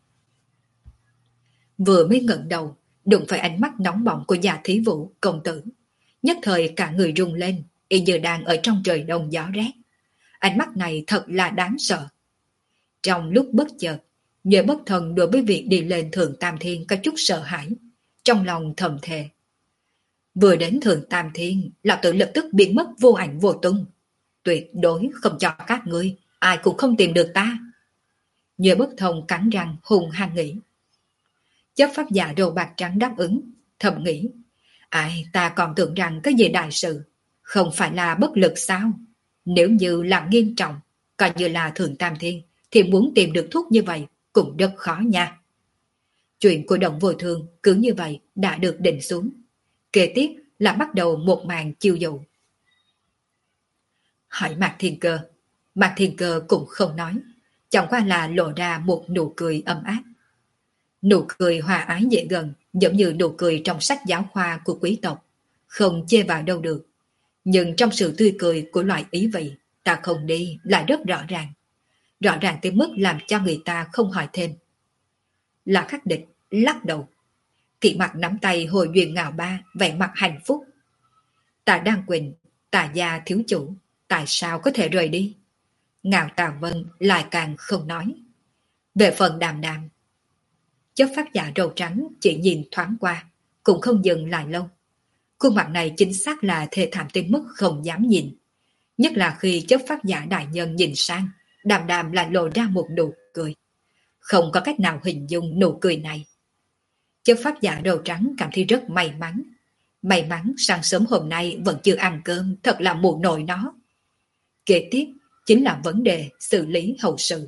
Vừa mới ngẩng đầu, đụng phải ánh mắt nóng bỏng của Dạ Thí Vũ công tử. Nhất thời cả người rung lên, y như đang ở trong trời đông gió rét. Ánh mắt này thật là đáng sợ. Trong lúc bất chợt, Duệ Bất Thông đối với việc đi lên Thượng Tam Thiên có chút sợ hãi, trong lòng thầm thề. Vừa đến Thượng Tam Thiên, lão tử lập tức biến mất vô ảnh vô tung. Tuyệt đối không cho các ngươi, ai cũng không tìm được ta. Duệ Bất Thông cắn răng hùng hăng nghĩ. Chấp pháp giả đồ bạc trắng đáp ứng, thầm nghĩ. Ai ta còn tưởng rằng cái gì đại sự, không phải là bất lực sao? Nếu như là nghiêm trọng, coi như là Thượng Tam Thiên, thì muốn tìm được thuốc như vậy cũng rất khó nha. Chuyện của Động Vô Thương cứ như vậy đã được định xuống. Kế tiếp là bắt đầu một màn chiêu dụ. Hỏi Mạc Thiên Cơ. Mạc Thiên Cơ cũng không nói, chẳng qua là lộ ra một nụ cười ấm áp. Nụ cười hòa ái dễ gần, giống như nụ cười trong sách giáo khoa của quý tộc, không chê vào đâu được. Nhưng trong sự tươi cười của loại ý vị, ta không đi lại rất rõ ràng. Rõ ràng tới mức làm cho người ta không hỏi thêm. Là Khắc Địch lắc đầu. Kỵ mặt nắm tay hồi duyên ngào ba, vẻ mặt hạnh phúc. Ta đang quỳnh, Tà gia thiếu chủ, tại sao có thể rời đi? Ngạo Tà Vân lại càng không nói. Về phần Đàm Đàm, chấp pháp giả râu trắng chỉ nhìn thoáng qua, cũng không dừng lại lâu. Khuôn mặt này chính xác là thê thảm tới mức không dám nhìn. Nhất là khi chấp pháp giả đại nhân nhìn sang, Đàm Đàm lại lộ ra một nụ cười. Không có cách nào hình dung nụ cười này. Chấp pháp giả râu trắng cảm thấy rất may mắn. May mắn sáng sớm hôm nay vẫn chưa ăn cơm, thật là mù nổi nó. Kế tiếp chính là vấn đề xử lý hậu sự.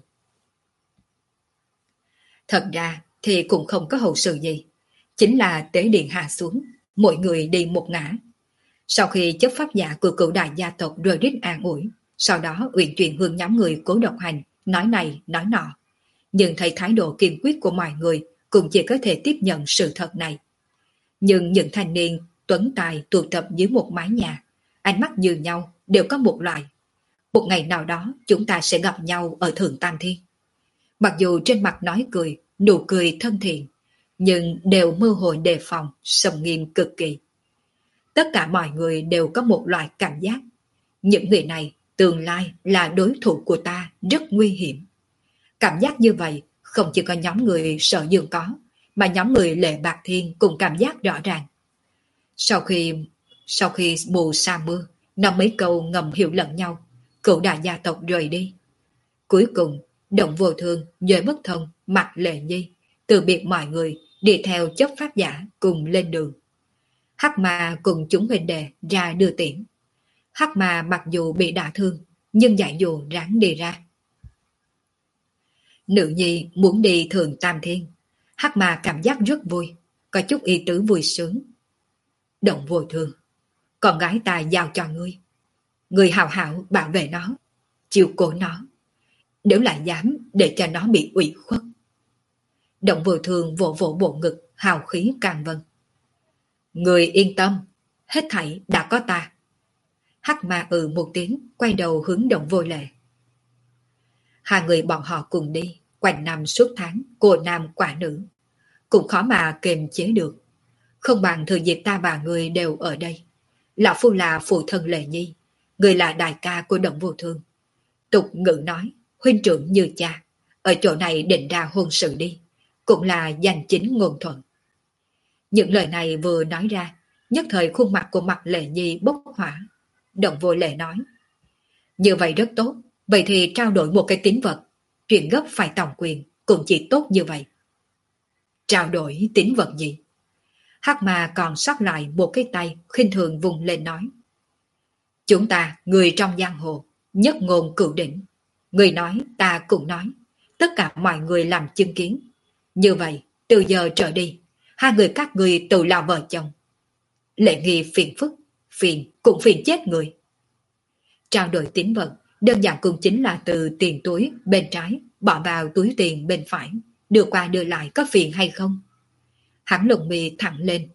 Thật ra thì cũng không có hậu sự gì. Chính là tế điện hạ xuống, mỗi người đi một ngã. Sau khi chấp pháp giả của cựu đại gia tộc rơi rít an ủi, sau đó uyển chuyển hướng nhóm người Cố Độc Hành, nói này nói nọ. Nhưng thấy thái độ kiên quyết của mọi người cũng chỉ có thể tiếp nhận sự thật này. Nhưng những thanh niên tuấn tài tụ tập dưới một mái nhà, ánh mắt như nhau đều có một loại. Một ngày nào đó chúng ta sẽ gặp nhau ở Thượng Tam Thiên. Mặc dù trên mặt nói cười, nụ cười thân thiện, nhưng đều mơ hồ đề phòng, sầm nghiêm cực kỳ. Tất cả mọi người đều có một loại cảm giác. Những người này tương lai là đối thủ của ta rất nguy hiểm. Cảm giác như vậy không chỉ có nhóm người Sở Dương có, mà nhóm người Lệ Bạc Thiên cũng cảm giác rõ ràng. Sau khi sau khi mù sa mưa, nói mấy câu ngầm hiểu lẫn nhau, cửu đại gia tộc rời đi. Cuối cùng, Động Vô Thương, Giới Bất Thông, Mạc Lệ Nhi từ biệt mọi người, đi theo chấp pháp giả cùng lên đường. Hắc Ma cùng chúng huynh đệ ra đưa tiễn. Hắc Ma mặc dù bị đả thương, nhưng giải dù ráng đi ra. Nữ nhi muốn đi Thượng Tam Thiên. Hắc Ma cảm giác rất vui, có chút ý tứ vui sướng. Động Vô Thương, con gái ta giao cho ngươi. Ngươi hào hảo bảo vệ nó, chiều cố nó. Nếu lại dám để cho nó bị ủy khuất. Động Vô Thương vỗ vỗ bộ ngực, hào khí càng vân. Người yên tâm, hết thảy đã có ta. Hắc Ma ừ một tiếng, quay đầu hướng Động Vô Lệ. Hai người bọn họ cùng đi, quanh năm suốt tháng, cô nam quả nữ. Cũng khó mà kiềm chế được. Không bằng thừa dịp ta và người đều ở đây. Lão phu là phụ thân Lệ Nhi, người là đại ca của Động Vô Thương. Tục ngữ nói, huynh trưởng như cha, ở chỗ này định ra hôn sự đi, cũng là danh chính ngôn thuận. Những lời này vừa nói ra, nhất thời khuôn mặt của Mạc Lệ Nhi bốc hỏa. Động Vô Lệ nói, như vậy rất tốt, vậy thì trao đổi một cái tín vật, chuyện gấp phải tòng quyền, cũng chỉ tốt như vậy. Trao đổi tín vật gì? Hắc Ma còn sót lại một cái tay, khinh thường vùng lên nói. Chúng ta, người trong giang hồ, nhất ngôn cửu đỉnh. Người nói, ta cũng nói. Tất cả mọi người làm chứng kiến. Như vậy, từ giờ trở đi, hai người các người tự là vợ chồng. Lệ Nghi phiền phức, phiền cũng phiền chết người. Trao đổi tín vật, đơn giản cũng chính là từ tiền túi bên trái, bỏ vào túi tiền bên phải, đưa qua đưa lại có phiền hay không? Hắn lồng mi thẳng lên.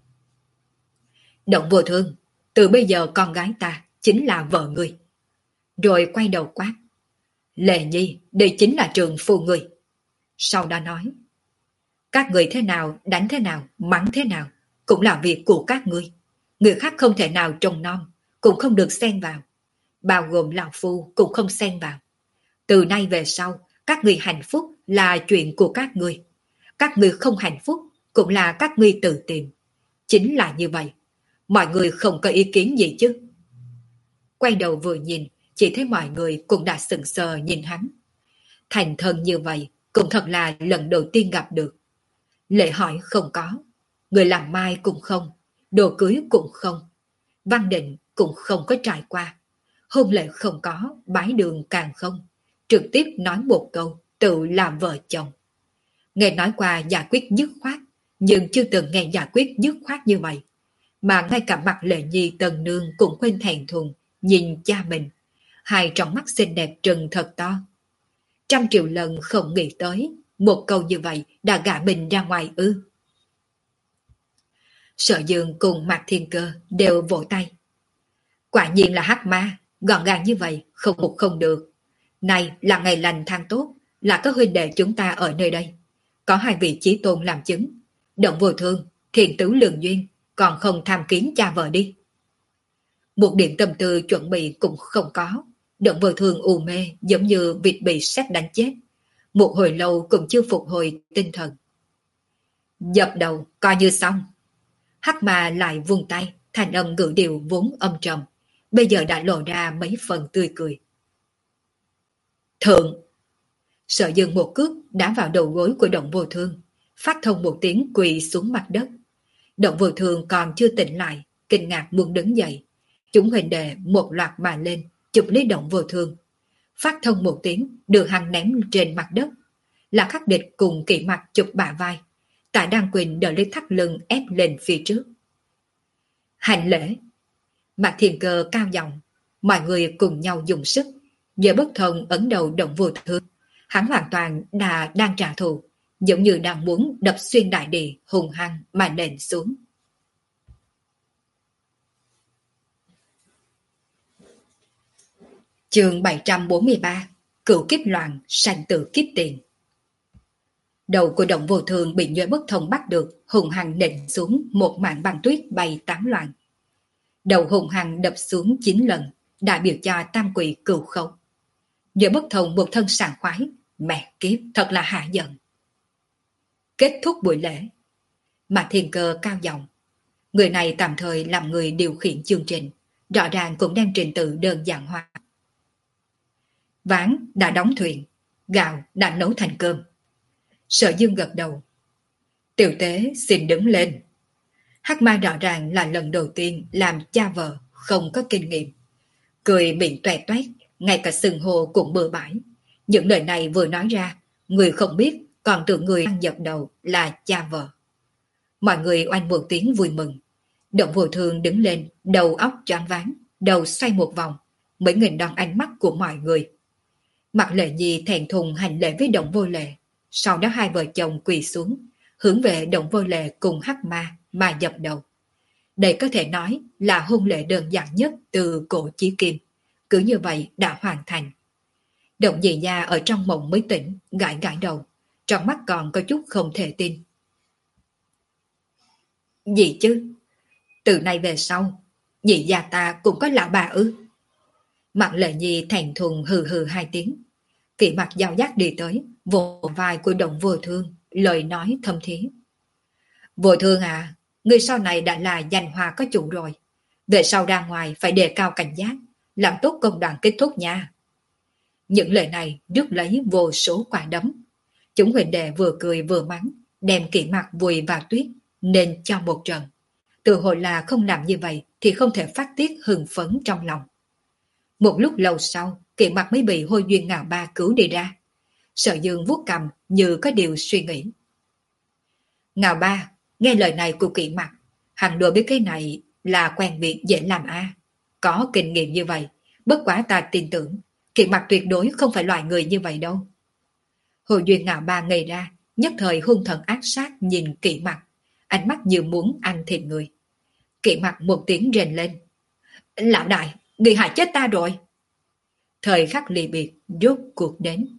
Động Vô Thương, từ bây giờ con gái ta chính là vợ người. Rồi quay đầu quát. Lệ Nhi, đây chính là trường phu người. Sau đó nói. Các người thế nào, đánh thế nào, mắng thế nào, cũng là việc của các ngươi. Người khác không thể nào trông nom, cũng không được xen vào. Bao gồm lão phu cũng không xen vào. Từ nay về sau, các người hạnh phúc là chuyện của các ngươi. Các người không hạnh phúc cũng là các ngươi tự tìm. Chính là như vậy. Mọi người không có ý kiến gì chứ? Quay đầu vừa nhìn, chỉ thấy mọi người cũng đã sững sờ nhìn hắn. Thành thân như vậy, cũng thật là lần đầu tiên gặp được. Lễ hỏi không có, người làm mai cũng không, đồ cưới cũng không, văn định cũng không có trải qua, hôn lễ không có, bái đường càng không, trực tiếp nói một câu, tự làm vợ chồng. Nghe nói qua giải quyết dứt khoát, nhưng chưa từng nghe giải quyết dứt khoát như vậy. Mà ngay cả mặt Lệ Nhi Tần Nương cũng quên thẹn thùng, nhìn cha mình, hai tròng mắt xinh đẹp trừng thật to. Trăm triệu lần không nghĩ tới, một câu như vậy đã gả mình ra ngoài ư. Sở Dương cùng Mạc Thiên Cơ đều vỗ tay. Quả nhiên là Hắc Ma, gọn gàng như vậy, không một không được. Này là ngày lành tháng tốt, là các huynh đệ chúng ta ở nơi đây. Có hai vị chí tôn làm chứng. Động Vô Thương, Thiền Tứ Lương Duyên, còn không tham kiến cha vợ đi. Một điểm tâm tư chuẩn bị cũng không có. Động Vô Thương u mê giống như vịt bị sét đánh chết. Một hồi lâu cũng chưa phục hồi tinh thần. Dập đầu, coi như xong. Hắc Ma lại vung tay, thành âm ngữ điệu vốn âm trầm, bây giờ đã lộ ra mấy phần tươi cười. Thượng! Sở Dương một cước đá vào đầu gối của Động Vô Thương, phát thông một tiếng quỳ xuống mặt đất. Động Vô Thương còn chưa tỉnh lại, kinh ngạc muốn đứng dậy. Chúng huynh đệ một loạt mà lên, chụp lấy Động Vô Thương. Phát thông một tiếng, đưa hắn ném trên mặt đất. Là Khắc Địch cùng Kỵ Mặc chụp bả vai. Tạ Đăng Quỳnh đỡ lấy thắt lưng ép lên phía trước. Hành lễ! Mạc Thiên Cơ cao giọng, mọi người cùng nhau dùng sức. Giờ Bất Thông ấn đầu Động Vô Thương. Hắn hoàn toàn đã đang trả thù, giống như đang muốn đập xuyên đại địa hùng hăng mà nện xuống. Chương bảy trăm bốn mươi ba. Cửu kiếp loạn, sanh tử kiếp tiền. Đầu của Động Vô Thường bị Nhuệ Bất Thông bắt được, hùng hăng nện xuống một mảng băng tuyết bay tán loạn. Đầu hùng hăng đập xuống chín lần, đại biểu cho tam quỷ cửu khấu. Nhuệ Bất Thông một thân sảng khoái, mẹ kiếp thật là hạ giận. Kết thúc buổi lễ, mà Thiên Cơ cao giọng, người này tạm thời làm người điều khiển chương trình, rõ ràng cũng đem trình tự đơn giản hóa. Ván đã đóng thuyền, gạo đã nấu thành cơm. Sở Dương gật đầu. Tiểu tế xin đứng lên. Hắc Ma rõ ràng là lần đầu tiên làm cha vợ, không có kinh nghiệm. Cười miệng toẹt toét, ngay cả sừng hồ cũng bừa bãi. Những lời này vừa nói ra, người không biết còn tưởng người ăn dập đầu là cha vợ. Mọi người oanh một tiếng vui mừng. Động Vô Thường đứng lên, đầu óc choáng váng, đầu xoay một vòng, mới nhìn đón ánh mắt của mọi người. Mạc Lệ Nhi thẹn thùng hành lễ với Động Vô Lệ, sau đó hai vợ chồng quỳ xuống, hướng về Động Vô Lệ cùng Hắc Ma mà dập đầu. Đây có thể nói là hôn lễ đơn giản nhất từ cổ chí kim, cứ như vậy đã hoàn thành. Động Nhị Nha ở trong mộng mới tỉnh, gãi gãi đầu, trong mắt còn có chút không thể tin. Gì chứ? Từ nay về sau, nhị gia ta cũng có lão bà ư? Mạc Lệ Nhi thẹn thùng hừ hừ hai tiếng. Kỵ Mặc dao dắt đi tới, vỗ vai của Động Vô Thương, lời nói thâm thía. Vô Thương à, người sau này đã là danh hoa có chủ rồi. Về sau ra ngoài phải đề cao cảnh giác, làm tốt công đoàn kết thúc nha. Những lời này rước lấy vô số quả đấm. Chúng huỳnh đệ vừa cười vừa mắng, đem Kỵ Mặc vùi vào tuyết, nên cho một trận. Từ hồi là không làm như vậy thì không thể phát tiết hưng phấn trong lòng. Một lúc lâu sau, Kỵ Mặc mới bị Hôi Duyên Ngạo Ba cứu đi ra. Sở Dương vuốt cầm như có điều suy nghĩ. Ngạo Ba, nghe lời này của Kỵ Mặc, hẳn đùa biết cái này là quen việc dễ làm a. Có kinh nghiệm như vậy, bất quá ta tin tưởng, Kỵ Mặc tuyệt đối không phải loại người như vậy đâu. Hôi Duyên Ngạo Ba ngây ra, nhất thời hung thần ác sát nhìn Kỵ Mặc, ánh mắt như muốn ăn thịt người. Kỵ Mặc một tiếng rền lên. Lão đại, người hại chết ta rồi. Thời khắc ly biệt rốt cuộc đến.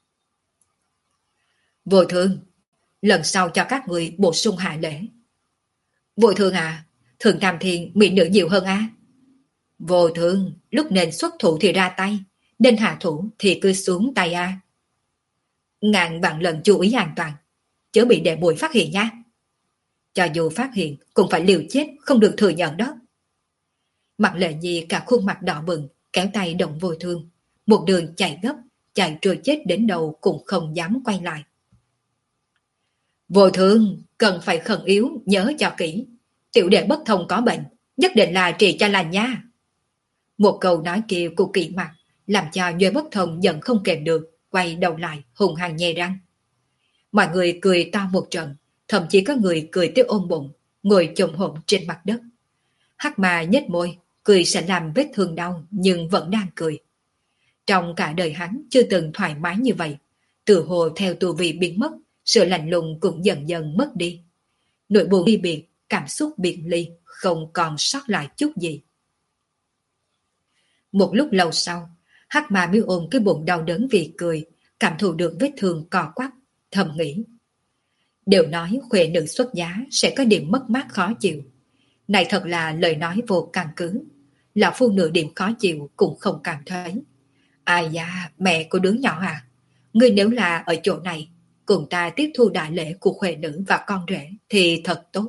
Vô Thương, lần sau cho các người bổ sung hạ lễ. Vô Thương à, Thường Tam Thiên mỹ nữ nhiều hơn á. À? Vô Thương, lúc nên xuất thủ thì ra tay, nên hạ thủ thì cứ xuống tay a. À? Ngàn vạn lần chú ý an toàn, chớ bị đệ muội phát hiện nha. Cho dù phát hiện cũng phải liều chết, không được thừa nhận đó. Mạc Lệ Nhi cả khuôn mặt đỏ bừng, kéo tay Động Vô Thương, một đường chạy gấp, chạy trôi chết đến đầu cũng không dám quay lại. Vô Thương, cần phải khẩn yếu, nhớ cho kỹ. Tiểu đệ bất thông có bệnh, nhất định là trị cho lành nha. Một câu nói kia của Kỵ Mặc làm cho Nhuệ Bất Thông giận không kèm được, quay đầu lại hùng hăng nhe răng. Mọi người cười to một trận, thậm chí có người cười tới ôm bụng, ngồi chồm hổm trên mặt đất. Hắc Ma nhếch môi, cười sẽ làm vết thương đau nhưng vẫn đang cười. Trong cả đời hắn chưa từng thoải mái như vậy, tự hồ theo tu vi biến mất, sự lạnh lùng cũng dần dần mất đi. Nỗi buồn ly biệt, cảm xúc biệt ly, không còn sót lại chút gì. Một lúc lâu sau, Hắc Ma mới ôm cái bụng đau đớn vì cười, cảm thụ được vết thương cò quắp, thầm nghĩ. Đều nói khuê nữ xuất giá sẽ có điểm mất mát khó chịu. Này thật là lời nói vô căn cứ. Là phu nửa điểm khó chịu cũng không cảm thấy. Ai da, mẹ của đứa nhỏ à? Ngươi nếu là ở chỗ này, cùng ta tiếp thu đại lễ của khuê nữ và con rể thì thật tốt.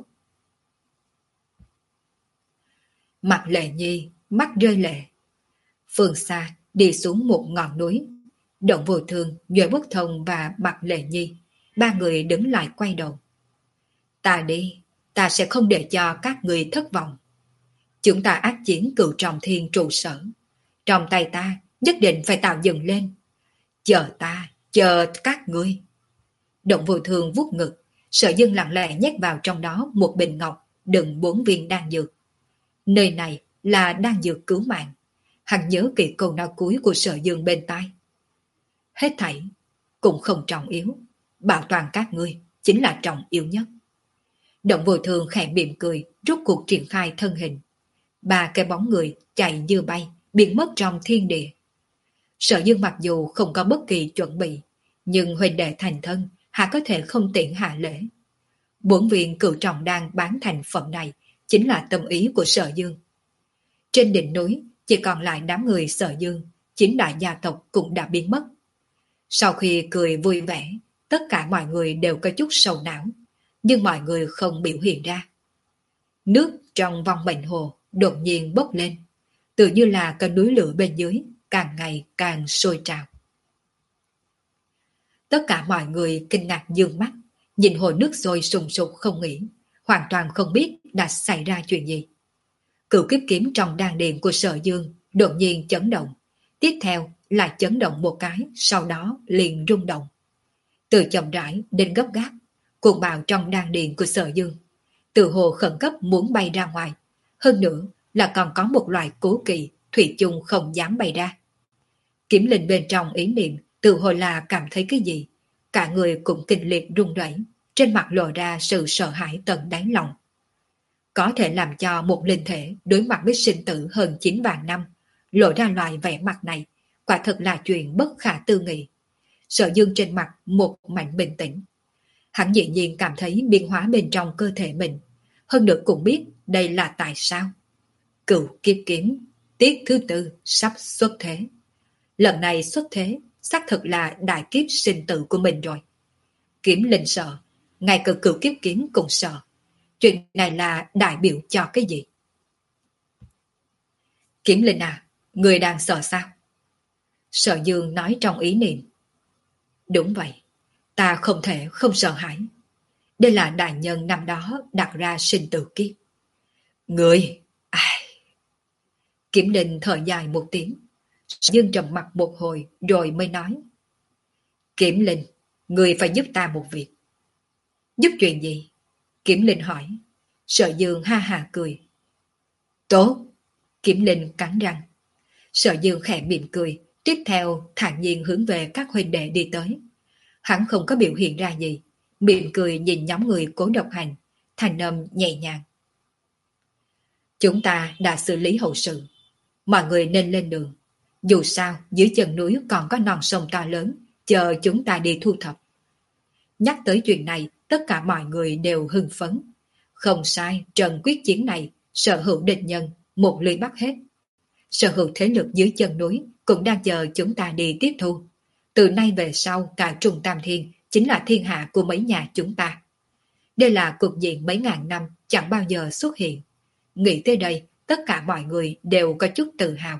Mặt Lệ Nhi, mắt rơi lệ. Phương xa đi xuống một ngọn núi. Động Vô Thương, Nhuệ Bất Thông và Mặt Lệ Nhi, ba người đứng lại quay đầu. Ta đi, ta sẽ không để cho các người thất vọng. Chúng ta ác chiến cựu trọng thiên trụ sở. Trong tay ta nhất định phải tạo dựng lên. Chờ ta, chờ các ngươi. Động Vô Thương vuốt ngực, Sở Dương lặng lẽ nhét vào trong đó một bình ngọc đựng bốn viên đan dược. Nơi này là đan dược cứu mạng. Hắn nhớ kỹ câu nói cuối của Sở Dương bên tai. Hết thảy cũng không trọng yếu, bảo toàn các ngươi chính là trọng yếu nhất. Động Vô Thương khẽ mỉm cười, rút cuộc triển khai thân hình. Ba cái bóng người chạy như bay, biến mất trong thiên địa. Sở Dương mặc dù không có bất kỳ chuẩn bị, nhưng huynh đệ thành thân, hạ có thể không tiện hạ lễ. Bốn viên cửu trọng đan bán thành phẩm này chính là tâm ý của Sở Dương. Trên đỉnh núi chỉ còn lại đám người Sở Dương, chính đại gia tộc cũng đã biến mất. Sau khi cười vui vẻ, tất cả mọi người đều có chút sầu não, nhưng mọi người không biểu hiện ra. Nước trong vòng mệnh hồ đột nhiên bốc lên, tự như là cái núi lửa bên dưới càng ngày càng sôi trào. Tất cả mọi người kinh ngạc dương mắt, nhìn hồ nước sôi sùng sục không nghỉ, hoàn toàn không biết đã xảy ra chuyện gì. Cửu kiếp kiếm trong đan điền của Sở Dương đột nhiên chấn động, tiếp theo lại chấn động một cái, sau đó liền rung động. Từ chậm rãi đến gấp gáp, cuồng bạo trong đan điền của Sở Dương, từ hồ khẩn cấp muốn bay ra ngoài, hơn nữa là còn có một loại cố kỵ thủy chung không dám bay ra. Kiếm linh bên trong ý niệm từ hồi là cảm thấy cái gì, cả người cũng kinh liệt run rẩy, trên mặt lộ ra sự sợ hãi tận đáy lòng. Có thể làm cho một linh thể đối mặt với sinh tử hơn chín vạn năm, lộ ra loại vẻ mặt này, quả thật là chuyện bất khả tư nghị. Sở Dương trên mặt một mảnh bình tĩnh. Hắn dĩ nhiên cảm thấy biến hóa bên trong cơ thể mình, hơn nữa cũng biết đây là tại sao. Cửu kiếp kiếm, tiết thứ tư sắp xuất thế. Lần này xuất thế, xác thực là đại kiếp sinh tử của mình rồi. Kiếm linh sợ, ngay cả cửu kiếp kiếm cũng sợ. Chuyện này là đại biểu cho cái gì? Kiếm linh à, người đang sợ sao? Sở Dương nói trong ý niệm. Đúng vậy, ta không thể không sợ hãi. Đây là đại nhân năm đó đặt ra sinh tử kiếp. Người, ai? Kiếm linh thở dài một tiếng. Sở Dương trầm mặt một hồi rồi mới nói. Kiếm linh, người phải giúp ta một việc. Giúp chuyện gì? Kiếm linh hỏi. Sở Dương ha hà cười. Tốt. Kiếm linh cắn răng. Sở Dương khẽ mỉm cười, tiếp theo thản nhiên hướng về các huynh đệ đi tới. Hắn không có biểu hiện ra gì, mỉm cười nhìn nhóm người Cố Độc Hành, thành âm nhẹ nhàng. Chúng ta đã xử lý hậu sự, mọi người nên lên đường. Dù sao, dưới chân núi còn có non sông to lớn, chờ chúng ta đi thu thập. Nhắc tới chuyện này, tất cả mọi người đều hưng phấn. Không sai, trận quyết chiến này, sở hữu địch nhân, một lưới bắt hết. Sở hữu thế lực dưới chân núi cũng đang chờ chúng ta đi tiếp thu. Từ nay về sau, cả Trung Tam Thiên chính là thiên hạ của mấy nhà chúng ta. Đây là cục diện mấy ngàn năm chẳng bao giờ xuất hiện. Nghĩ tới đây, tất cả mọi người đều có chút tự hào.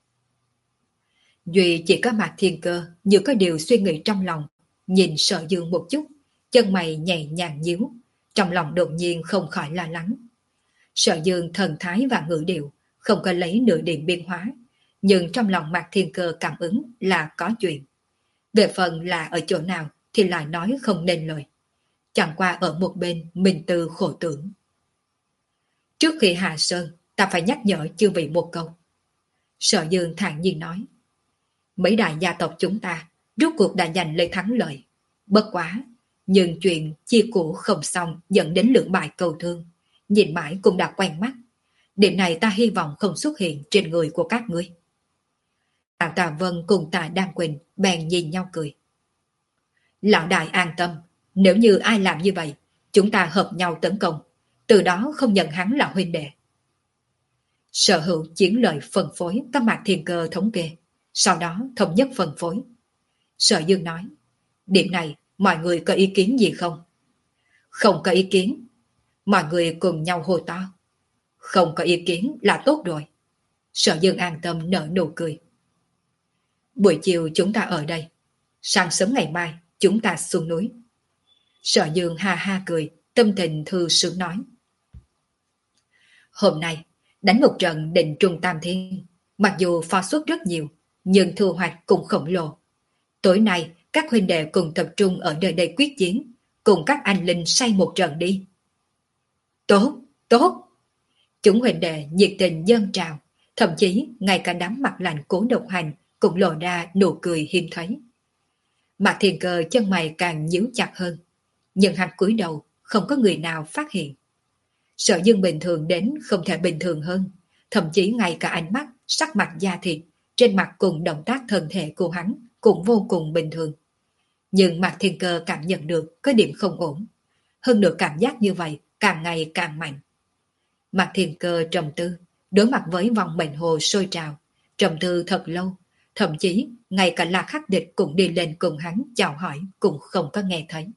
Duy chỉ có Mạc Thiên Cơ như có điều suy nghĩ trong lòng, nhìn Sở Dương một chút, chân mày nhẹ nhàng nhíu, trong lòng đột nhiên không khỏi lo lắng. Sở Dương thần thái và ngữ điệu không có lấy nửa điểm biến hóa, nhưng trong lòng Mạc Thiên Cơ cảm ứng là có chuyện. Về phần là ở chỗ nào thì lại nói không nên lời. Chẳng qua ở một bên mình từ khổ tưởng. Trước khi hạ sơn, ta phải nhắc nhở chư vị một câu. Sở Dương thản nhiên nói. Mấy đại gia tộc chúng ta rốt cuộc đã giành lấy thắng lợi. Bất quá, nhưng chuyện chia của không xong dẫn đến lưỡng bại cầu thương. Nhìn mãi cũng đã quen mắt. Điểm này ta hy vọng không xuất hiện trên người của các ngươi. Tạ Tà Vân cùng Tạ Đam Quỳnh bèn nhìn nhau cười. Lão đại an tâm, nếu như ai làm như vậy, chúng ta hợp nhau tấn công, từ đó không nhận hắn là huynh đệ. Sở hữu chiến lợi phân phối các Mạc Thiên Cơ thống kê, sau đó thống nhất phân phối. Sở Dương nói, điểm này mọi người có ý kiến gì không? Không có ý kiến. Mọi người cùng nhau hô to. Không có ý kiến là tốt rồi. Sở Dương an tâm nở nụ cười. Buổi chiều chúng ta ở đây. Sáng sớm ngày mai chúng ta xuống núi. Sở Dương ha ha cười, tâm tình thư sướng nói. Hôm nay, đánh một trận định Trung Tam Thiên. Mặc dù pha suất rất nhiều, nhưng thu hoạch cũng khổng lồ. Tối nay, các huynh đệ cùng tập trung ở nơi đây quyết chiến, cùng các anh linh say một trận đi. Tốt, tốt! Chúng huynh đệ nhiệt tình dâng trào, thậm chí ngay cả đám mặt lạnh Cố Độc Hành cũng lộ ra nụ cười hiếm thấy. Mạc Thiên Cơ chân mày càng nhíu chặt hơn, nhưng hắn cúi đầu không có người nào phát hiện. Sở Dương bình thường đến không thể bình thường hơn, thậm chí ngay cả ánh mắt, sắc mặt da thịt, trên mặt cùng động tác thân thể của hắn cũng vô cùng bình thường. Nhưng Mạc Thiên Cơ cảm nhận được có điểm không ổn. Hơn nữa cảm giác như vậy càng ngày càng mạnh. Mạc Thiên Cơ trầm tư, đối mặt với vòng mệnh hồ sôi trào, trầm tư thật lâu, thậm chí ngay cả Lạc Khắc Địch cũng đi lên cùng hắn chào hỏi cũng không có nghe thấy.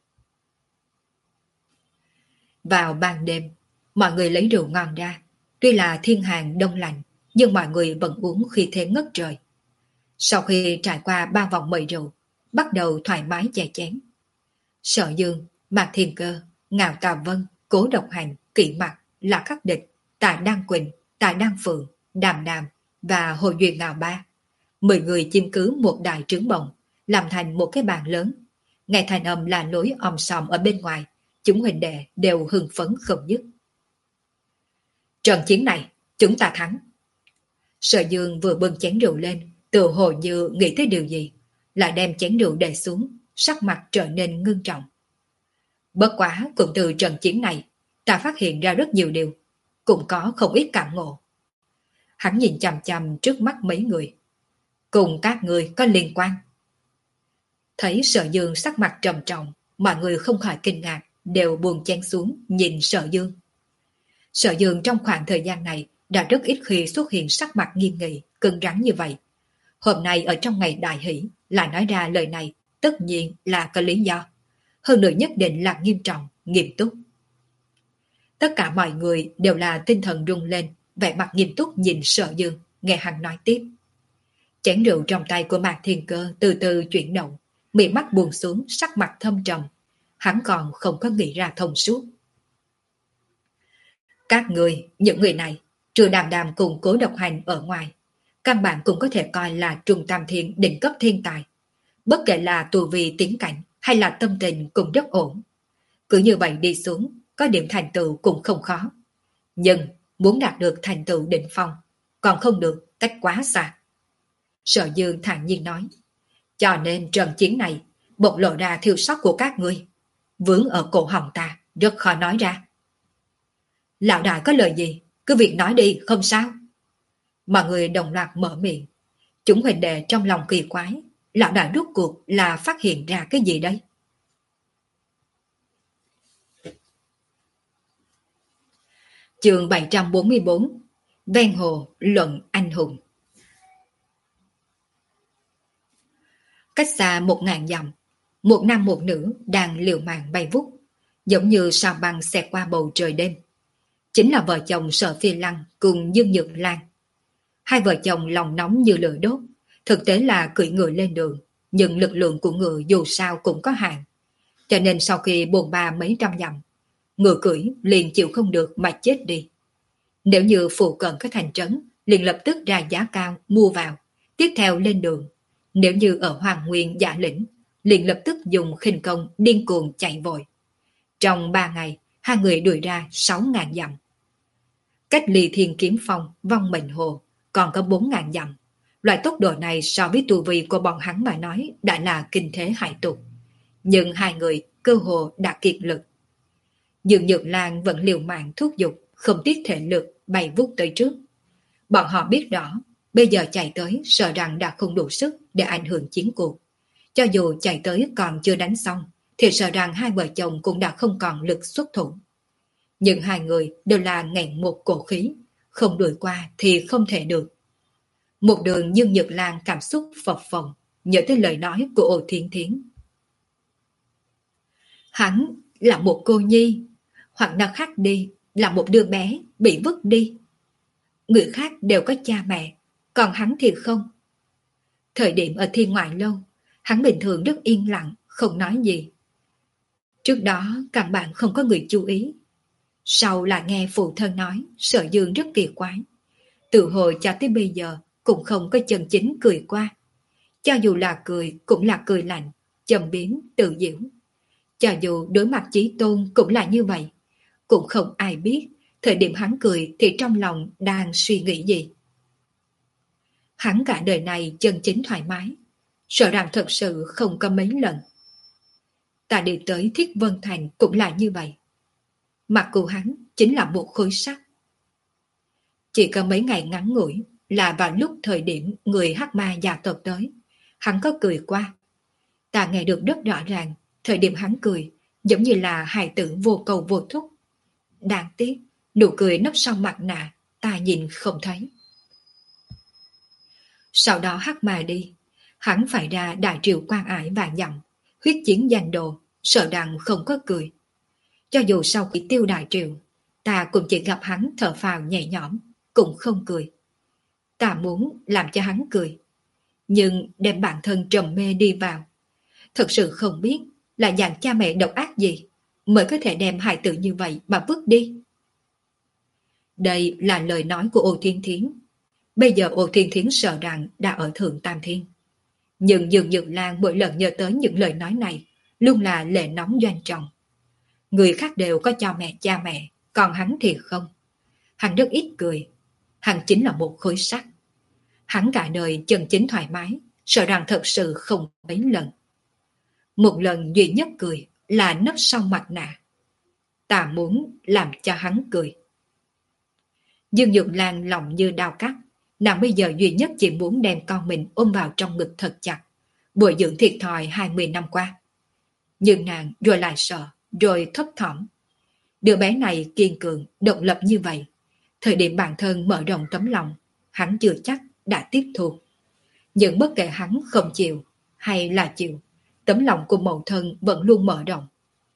Vào ban đêm, mọi người lấy rượu ngon ra, tuy là thiên hàng đông lạnh, nhưng mọi người vẫn uống khi thế ngất trời. Sau khi trải qua ba vòng mời rượu, bắt đầu thoải mái chè chén. Sở Dương, Mạc Thiên Cơ, Ngạo Tà Vân, Cố Độc Hành, Kỵ Mặc, Lạc Khắc Địch, Tạ Đăng Quỳnh, Tạ Đăng Phượng, Đàm Đàm và Hồ Duyên Ngạo Ba. Mười người chiếm cứ một đài trướng bồng, làm thành một cái bàn lớn. Nghe thành âm là lối om sòm ở bên ngoài, chúng huynh đệ đều hưng phấn không dứt. Trận chiến này, chúng ta thắng. Sở Dương vừa bưng chén rượu lên, tự hồ như nghĩ tới điều gì, lại đem chén rượu để xuống, sắc mặt trở nên ngưng trọng. Bất quá cũng từ trận chiến này, ta phát hiện ra rất nhiều điều, cũng có không ít cảm ngộ. Hắn nhìn chằm chằm trước mắt mấy người. Cùng các người có liên quan. Thấy Sở Dương sắc mặt trầm trọng, mọi người không khỏi kinh ngạc, đều buông chén xuống nhìn Sở Dương. Sở Dương trong khoảng thời gian này đã rất ít khi xuất hiện sắc mặt nghiêm nghị, cứng rắn như vậy. Hôm nay ở trong ngày đại hỷ lại nói ra lời này, tất nhiên là có lý do. Hơn nữa nhất định là nghiêm trọng, nghiêm túc. Tất cả mọi người đều là tinh thần rung lên, vẻ mặt nghiêm túc nhìn Sở Dương, nghe hắn nói tiếp. Chén rượu trong tay của Mạc Thiên Cơ từ từ chuyển động, mí mắt buông xuống, sắc mặt thâm trầm. Hắn còn không có nghĩ ra thông suốt. Các người, những người này, trừ Đàm Đàm cùng Cố Độc Hành ở ngoài, căn bản cũng có thể coi là trung tam thiên đỉnh cấp thiên tài. Bất kể là tu vi tiến cảnh hay là tâm tình cũng rất ổn. Cứ như vậy đi xuống, có điểm thành tựu cũng không khó. Nhưng muốn đạt được thành tựu đỉnh phong, còn không được, cách quá xa. Sở Dương thản nhiên nói. Cho nên trận chiến này, bộc lộ ra thiếu sót của các ngươi, vướng ở cổ họng ta, rất khó nói ra. Lão đại có lời gì, cứ việc nói đi, không sao. Mọi người đồng loạt mở miệng. Chúng huỳnh đệ trong lòng kỳ quái, lão đại rút cuộc là phát hiện ra cái gì đây? Chương bảy trăm bốn mươi bốn. Ven hồ luận anh hùng. Cách xa một ngàn dặm, một nam một nữ đang liều mạng bay vút, giống như sao băng xẹt qua bầu trời đêm. Chính là vợ chồng Sở Phi Lăng cùng Dương Nhược Lan. Hai vợ chồng lòng nóng như lửa đốt, thực tế là cưỡi ngựa lên đường, nhưng lực lượng của ngựa dù sao cũng có hạn. Cho nên sau khi bồn ba mấy trăm dặm, ngựa cưỡi liền chịu không được mà chết đi. Nếu như phụ cận cái thành trấn, liền lập tức ra giá cao mua vào, tiếp theo lên đường. Nếu như ở Hoàng Nguyên Giả Lĩnh, liền lập tức dùng khinh công điên cuồng chạy vội. Trong ba ngày, hai người đuổi ra sáu ngàn dặm. Cách ly Thiên Kiếm Phong, Vong Mệnh Hồ, còn có bốn ngàn dặm. Loại tốc độ này so với tu vi của bọn hắn mà nói đã là kinh thế hải tục. Nhưng hai người cơ hồ đã kiệt lực. Dương Nhược Lan vẫn liều mạng thúc giục, không tiếc thể lực bay vút tới trước. Bọn họ biết rõ, bây giờ chạy tới sợ rằng đã không đủ sức để ảnh hưởng chiến cuộc. Cho dù chạy tới còn chưa đánh xong, thì sợ rằng hai vợ chồng cũng đã không còn lực xuất thủ. Nhưng hai người đều là nghẹn một cổ khí, không đuổi qua thì không thể được. Một đường Dương Nhược Lan cảm xúc phập phồng, nhớ tới lời nói của Ô Thiên Thiến. Hắn là một cô nhi, hoặc nói khác đi là một đứa bé bị vứt đi. Người khác đều có cha mẹ, còn hắn thì không. Thời điểm ở Thiên Ngoại Lâu, hắn bình thường rất yên lặng, không nói gì. Trước đó căn bản không có người chú ý. Sau là nghe phụ thân nói, Sở Dương rất kỳ quái. Từ hồi cho tới bây giờ cũng không có chân chính cười qua. Cho dù là cười cũng là cười lạnh, châm biếm, tự giễu. Cho dù đối mặt Chí Tôn cũng là như vậy. Cũng không ai biết thời điểm hắn cười thì trong lòng đang suy nghĩ gì. Hắn cả đời này chân chính thoải mái, sợ rằng thật sự không có mấy lần. Ta đi tới Thiết Vân Thành cũng là như vậy. Mặt của hắn chính là một khối sắt. Chỉ có mấy ngày ngắn ngủi là vào lúc thời điểm người hắc ma gia tộc tới, hắn có cười qua. Ta nghe được rất rõ ràng, thời điểm hắn cười, giống như là hài tử vô cầu vô thúc. Đáng tiếc, nụ cười nấp sau mặt nạ, ta nhìn không thấy. Sau đó hắc ma đi, hắn phải ra đại triều quan ải vạn dặm, huyết chiến giành đồ, sợ rằng không có cười. Cho dù sau khi tiêu đại triều, ta cũng chỉ gặp hắn thở phào nhẹ nhõm, cũng không cười. Ta muốn làm cho hắn cười, nhưng đem bản thân trầm mê đi vào. Thật sự không biết là dạng cha mẹ độc ác gì mới có thể đem hài tử như vậy mà vứt đi. Đây là lời nói của Ô Thiên Thiến. Bây giờ Ô Thiên Thiến sợ rằng đã ở Thượng Tam Thiên. Nhưng Dương Nhược Lan mỗi lần nhớ tới những lời nói này, luôn là lệ nóng doanh trọng. Người khác đều có cho mẹ cha mẹ, còn hắn thì không. Hắn rất ít cười. Hắn chính là một khối sắt. Hắn cả đời chân chính thoải mái, sợ rằng thật sự không mấy lần. Một lần duy nhất cười là nấp sau mặt nạ. Ta muốn làm cho hắn cười. Dương Nhược Lan lòng như đau cắt. Nàng bây giờ duy nhất chỉ muốn đem con mình ôm vào trong ngực thật chặt, bồi dưỡng thiệt thòi hai mươi năm qua. Nhưng nàng rồi lại sợ, rồi thấp thỏm. Đứa bé này kiên cường, độc lập như vậy. Thời điểm bản thân mở rộng tấm lòng, hắn chưa chắc đã tiếp thu. Nhưng bất kể hắn không chịu hay là chịu, tấm lòng của mẫu thân vẫn luôn mở rộng.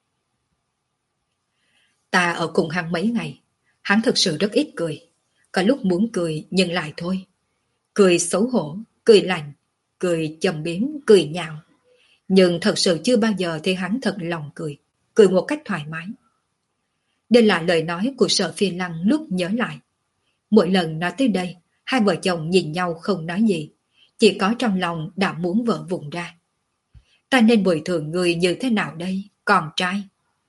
Ta ở cùng hắn mấy ngày, hắn thực sự rất ít cười. Có lúc muốn cười nhưng lại thôi. Cười xấu hổ, cười lạnh, cười châm biếm, cười nhạo. Nhưng thật sự chưa bao giờ thấy hắn thật lòng cười, cười một cách thoải mái. Đây là lời nói của Sở Phi Lăng lúc nhớ lại. Mỗi lần nói tới đây, hai vợ chồng nhìn nhau không nói gì, chỉ có trong lòng đã muốn vỡ vụn ra. Ta nên bồi thường người như thế nào đây, con trai?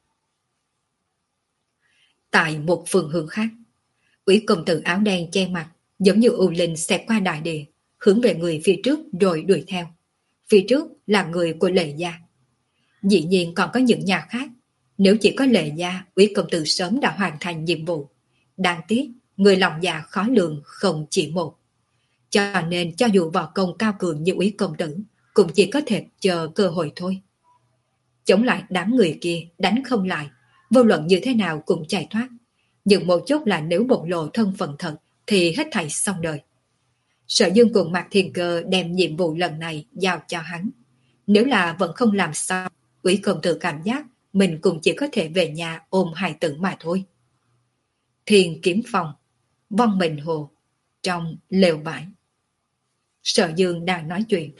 Tại một phường hướng khác, Úy công tử áo đen che mặt, giống như u linh xẹt qua đại địa, hướng về người phía trước rồi đuổi theo. Phía trước là người của Lệ gia. Dĩ nhiên còn có những nhà khác. Nếu chỉ có Lệ gia, Úy công tử sớm đã hoàn thành nhiệm vụ. Đáng tiếc, người lòng dạ khó lường không chỉ một. Cho nên cho dù võ công cao cường như Úy công tử, cũng chỉ có thể chờ cơ hội thôi. Chống lại đám người kia, đánh không lại, vô luận như thế nào cũng chạy thoát. Nhưng một chút là nếu bộc lộ thân phận thật thì hết thảy xong đời. Sở Dương cùng Mạc Thiên Cơ đem nhiệm vụ lần này giao cho hắn. Nếu là vẫn không làm sao, Úy công tử cảm giác mình cũng chỉ có thể về nhà ôm hài tử mà thôi. Thiên Kiếm Phòng, Vong Mình Hồ, trong lều bãi. Sở Dương đang nói chuyện.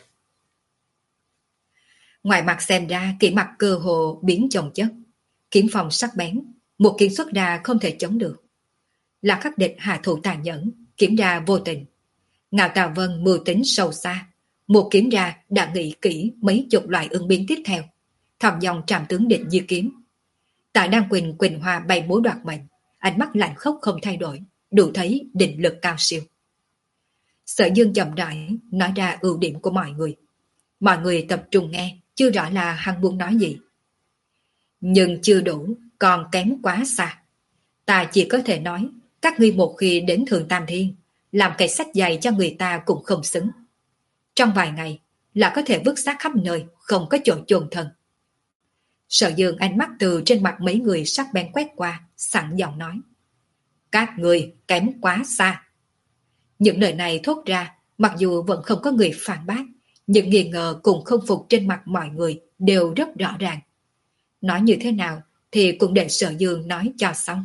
Ngoài mặt xem ra kỹ mặt cơ hồ biến chồng chất. Kiếm phòng sắc bén, một kiếm xuất ra không thể chống được. Là khắc địch hạ thủ tàn nhẫn, kiếm ra vô tình. Ngạo Tào Vân mưu tính sâu xa, một kiếm ra đã nghĩ kỹ mấy chục loại ứng biến tiếp theo, thầm dòng trảm tướng định như kiếm. Tại Đan Quỳnh Quỳnh Hoa bay múa đoạt mệnh, ánh mắt lạnh khốc không thay đổi, đủ thấy định lực cao siêu. Sở Dương chậm rãi nói ra ưu điểm của mọi người. Mọi người tập trung nghe, chưa rõ là hắn muốn nói gì. Nhưng chưa đủ, còn kém quá xa. Ta chỉ có thể nói, các ngươi một khi đến Thượng Tam Thiên, làm cây sách dày cho người ta cũng không xứng. Trong vài ngày, là có thể vứt xác khắp nơi, không có chỗ chôn thân. Sở Dương ánh mắt từ trên mặt mấy người sắc bén quét qua, sẵn giọng nói. Các ngươi kém quá xa. Những lời này thốt ra, mặc dù vẫn không có người phản bác, nhưng nghi ngờ cùng không phục trên mặt mọi người đều rất rõ ràng. Nói như thế nào thì cũng để Sở Dương nói cho xong.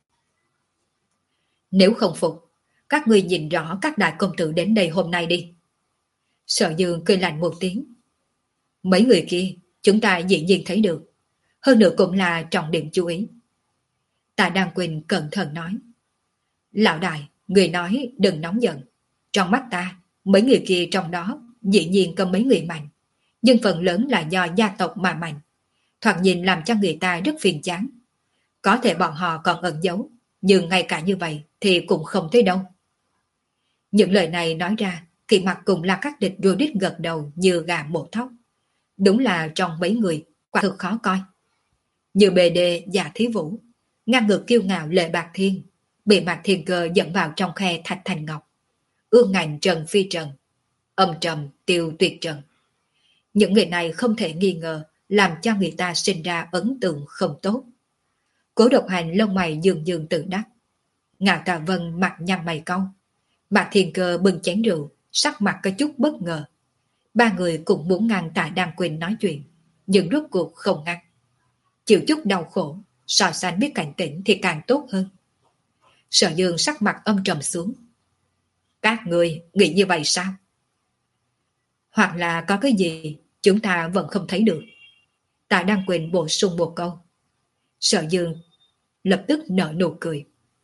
Nếu không phục, các ngươi nhìn rõ các đại công tử đến đây hôm nay đi. Sở Dương cười lạnh một tiếng. Mấy người kia chúng ta dĩ nhiên thấy được, hơn nữa cũng là trọng điểm chú ý. Tạ Đan Quỳnh cẩn thận nói. Lão đại, người nói đừng nóng giận. Trong mắt ta, mấy người kia trong đó dĩ nhiên có mấy người mạnh, nhưng phần lớn là do gia tộc mà mạnh. Thoạt nhìn làm cho người ta rất phiền chán. Có thể bọn họ còn ẩn giấu, nhưng ngay cả như vậy thì cũng không thấy đâu. Những lời này nói ra, Kỳ Mặc cùng là các địch rùa đít gật đầu như gà mổ thóc. Đúng là trong mấy người, quả thực khó coi. Như bề đề Dạ Thí Vũ, ngang ngược kiêu ngạo Lệ Bạc Thiên, bị Mạc Thiên Cơ dẫn vào trong khe Thạch Thành Ngọc. ương ngạnh Trần Phi Trần, âm trầm Tiêu Tuyệt Trần. Những người này không thể nghi ngờ làm cho người ta sinh ra ấn tượng không tốt. Cố Độc Hành lông mày dương dương tự đắc. Ngạo Tà Vân mặt nhăn mày cau. Mạc Thiên Cơ bưng chén rượu, sắc mặt có chút bất ngờ. Ba người cũng muốn ngăn Tạ Đăng Quỳnh nói chuyện, nhưng rốt cuộc không ngăn. Chịu chút đau khổ, so sánh biết cảnh tỉnh thì càng tốt hơn. Sở Dương sắc mặt âm trầm xuống. Các người nghĩ như vậy sao? Hoặc là có cái gì chúng ta vẫn không thấy được. Tạ Đăng Quỳnh bổ sung một câu. Sở Dương lập tức nở nụ cười.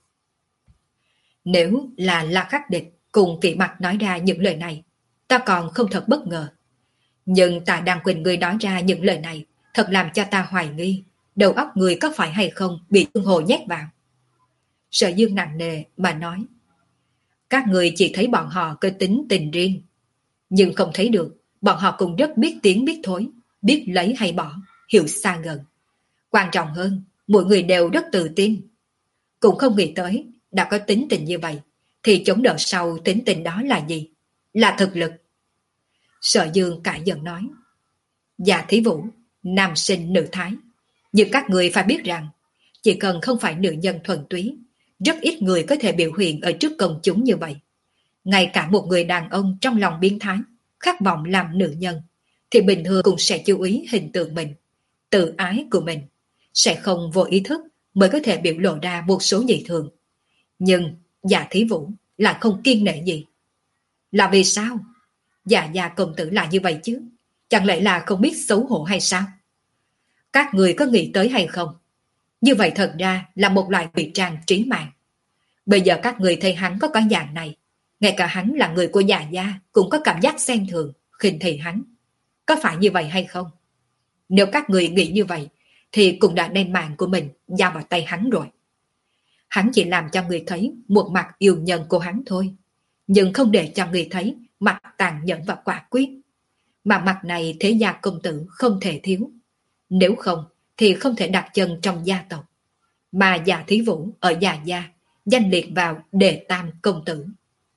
Nếu là La Khắc Địch cùng Kỷ Mặc nói ra những lời này, ta còn không thật bất ngờ. Nhưng Tạ Đăng Quỳnh người nói ra những lời này thật làm cho ta hoài nghi đầu óc người có phải hay không bị tương hồ nhét vào. Sở Dương nặng nề mà nói. Các người chỉ thấy bọn họ có tính tình riêng, nhưng không thấy được bọn họ cũng rất biết tiếng biết thối, biết lấy hay bỏ, hiểu xa gần. Quan trọng hơn, mỗi người đều rất tự tin. Cũng không nghĩ tới đã có tính tình như vậy thì chống đỡ sau tính tình đó là gì? Là thực lực. Sở Dương cãi giận nói. Dạ Thí Vũ, nam sinh nữ thái. Nhưng các người phải biết rằng chỉ cần không phải nữ nhân thuần túy, rất ít người có thể biểu hiện ở trước công chúng như vậy. Ngay cả một người đàn ông trong lòng biến thái, khát vọng làm nữ nhân, thì bình thường cũng sẽ chú ý hình tượng mình, tự ái của mình, sẽ không vô ý thức mới có thể biểu lộ ra một số dị thường. Nhưng Dạ Thí Vũ lại không kiêng nể gì. Là vì sao? Dạ Dạ công tử là như vậy chứ? Chẳng lẽ là không biết xấu hổ hay sao? Các người có nghĩ tới hay không? Như vậy thật ra là một loại ngụy trang trí mạng. Bây giờ các người thấy hắn có cái dạng này, ngay cả hắn là người của Dạ Gia cũng có cảm giác xem thường, khinh thị hắn. Có phải như vậy hay không? Nếu các người nghĩ như vậy, thì cũng đã đem mạng của mình giao vào tay hắn rồi. Hắn chỉ làm cho người thấy một mặt yêu nhân của hắn thôi, nhưng không để cho người thấy mặt tàn nhẫn và quả quyết. Mà mặt này thế gia công tử không thể thiếu. Nếu không, thì không thể đặt chân trong gia tộc. Mà Dạ Thí Vũ ở Dạ Gia danh liệt vào đề tam công tử.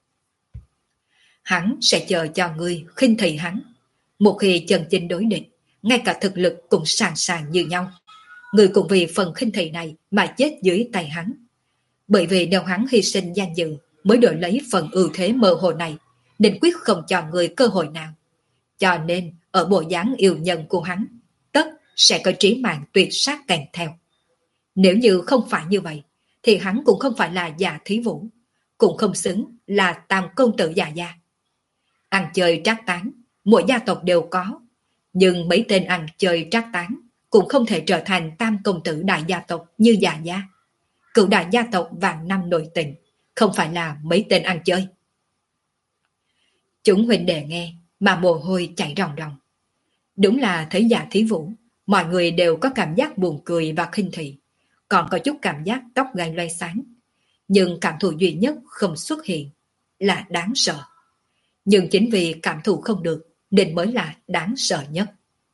Hắn sẽ chờ cho ngươi khinh thị hắn. Một khi chân chính đối địch, ngay cả thực lực cũng sàng sàng như nhau. Ngươi cũng vì phần khinh thị này mà chết dưới tay hắn. Bởi vì nếu hắn hy sinh danh dự mới đổi lấy phần ưu thế mơ hồ này, nên quyết không cho người cơ hội nào. Cho nên ở bộ dáng yêu nhân của hắn, tất sẽ có trí mạng tuyệt sát kèm theo. Nếu như không phải như vậy, thì hắn cũng không phải là Dạ Thí Vũ, cũng không xứng là tam công tử Dạ Gia. Ăn chơi trác tán, mỗi gia tộc đều có, nhưng mấy tên ăn chơi trác tán cũng không thể trở thành tam công tử đại gia tộc như Dạ Gia. Cựu đại gia tộc vạn năm nội tình, không phải là mấy tên ăn chơi. Chúng huynh đệ nghe mà mồ hôi chảy ròng ròng. Đúng là thấy Dạ Thí Vũ, mọi người đều có cảm giác buồn cười và khinh thị, còn có chút cảm giác tóc gai loay sáng. Nhưng cảm thụ duy nhất không xuất hiện là đáng sợ. Nhưng chính vì cảm thụ không được nên mới là đáng sợ nhất.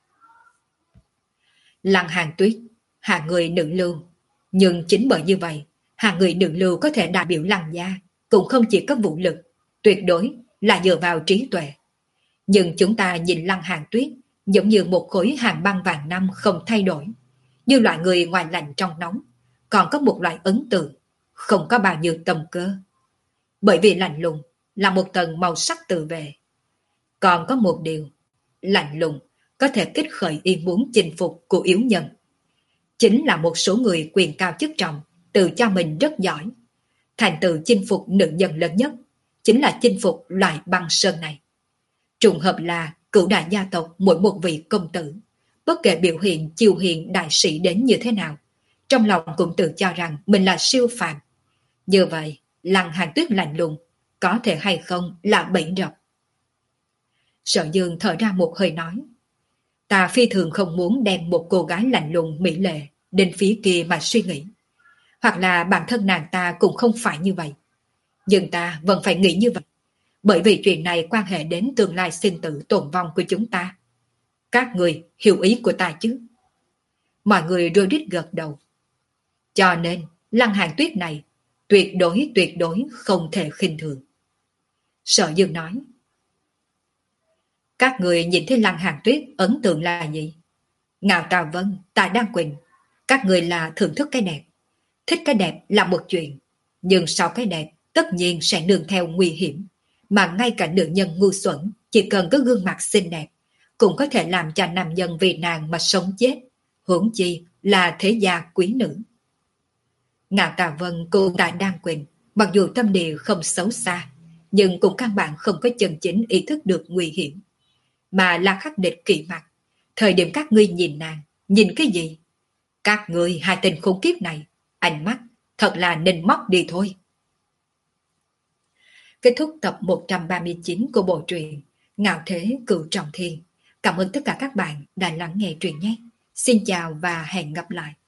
Lăng Hàn Tuyết, hạng người nữ lưu. Nhưng chính bởi như vậy, hạng người nữ lưu có thể đại biểu Lăng gia, cũng không chỉ có vũ lực, tuyệt đối là dựa vào trí tuệ. Nhưng chúng ta nhìn Lăng Hàn Tuyết giống như một khối hàn băng vàng năm không thay đổi, như loại người ngoài lạnh trong nóng, còn có một loại ấn tượng, không có bao nhiêu tâm cơ. Bởi vì lạnh lùng là một tầng màu sắc tự vệ. Còn có một điều, lạnh lùng có thể kích khởi ý muốn chinh phục của yếu nhân. Chính là một số người quyền cao chức trọng, tự cho mình rất giỏi. Thành tựu chinh phục nữ nhân lớn nhất, chính là chinh phục loại băng sơn này. Trùng hợp là cửu đại gia tộc mỗi một vị công tử, bất kể biểu hiện chiêu hiền đại sĩ đến như thế nào, trong lòng cũng tự cho rằng mình là siêu phàm. Như vậy, Lăng Hàn Tuyết lạnh lùng, có thể hay không là bẫy rập. Sở Dương thở ra một hơi nói, ta phi thường không muốn đem một cô gái lạnh lùng mỹ lệ đến phía kia mà suy nghĩ. Hoặc là bản thân nàng ta cũng không phải như vậy. Nhưng ta vẫn phải nghĩ như vậy, bởi vì chuyện này quan hệ đến tương lai sinh tử tồn vong của chúng ta. Các người hiểu ý của ta chứ? Mọi người rối rít gật đầu. Cho nên, Lăng Hàn Tuyết này tuyệt đối tuyệt đối không thể khinh thường. Sở Dương nói. Các người nhìn thấy Lăng Hàn Tuyết ấn tượng là gì? Ngạo Tà Vân, Tạ Đan Quỳnh, các người là thưởng thức cái đẹp. Thích cái đẹp là một chuyện, nhưng sau cái đẹp tất nhiên sẽ nương theo nguy hiểm. Mà ngay cả nữ nhân ngu xuẩn chỉ cần có gương mặt xinh đẹp cũng có thể làm cho nam nhân vì nàng mà sống chết, huống chi là thế gia quý nữ. Ngạo Tà Vân cùng Tạ Đan Quỳnh mặc dù tâm địa không xấu xa, nhưng cũng căn bản không có chân chính ý thức được nguy hiểm. Mà là khắc địch kỵ mặt. Thời điểm các ngươi nhìn nàng, nhìn cái gì? Các ngươi hai tên khốn kiếp này, ánh mắt thật là nên móc đi thôi. Kết thúc tập một trăm ba mươi chín của bộ truyện Ngạo Thế Cửu Trọng Thiên. Cảm ơn tất cả các bạn đã lắng nghe truyện nhé. Xin chào và hẹn gặp lại.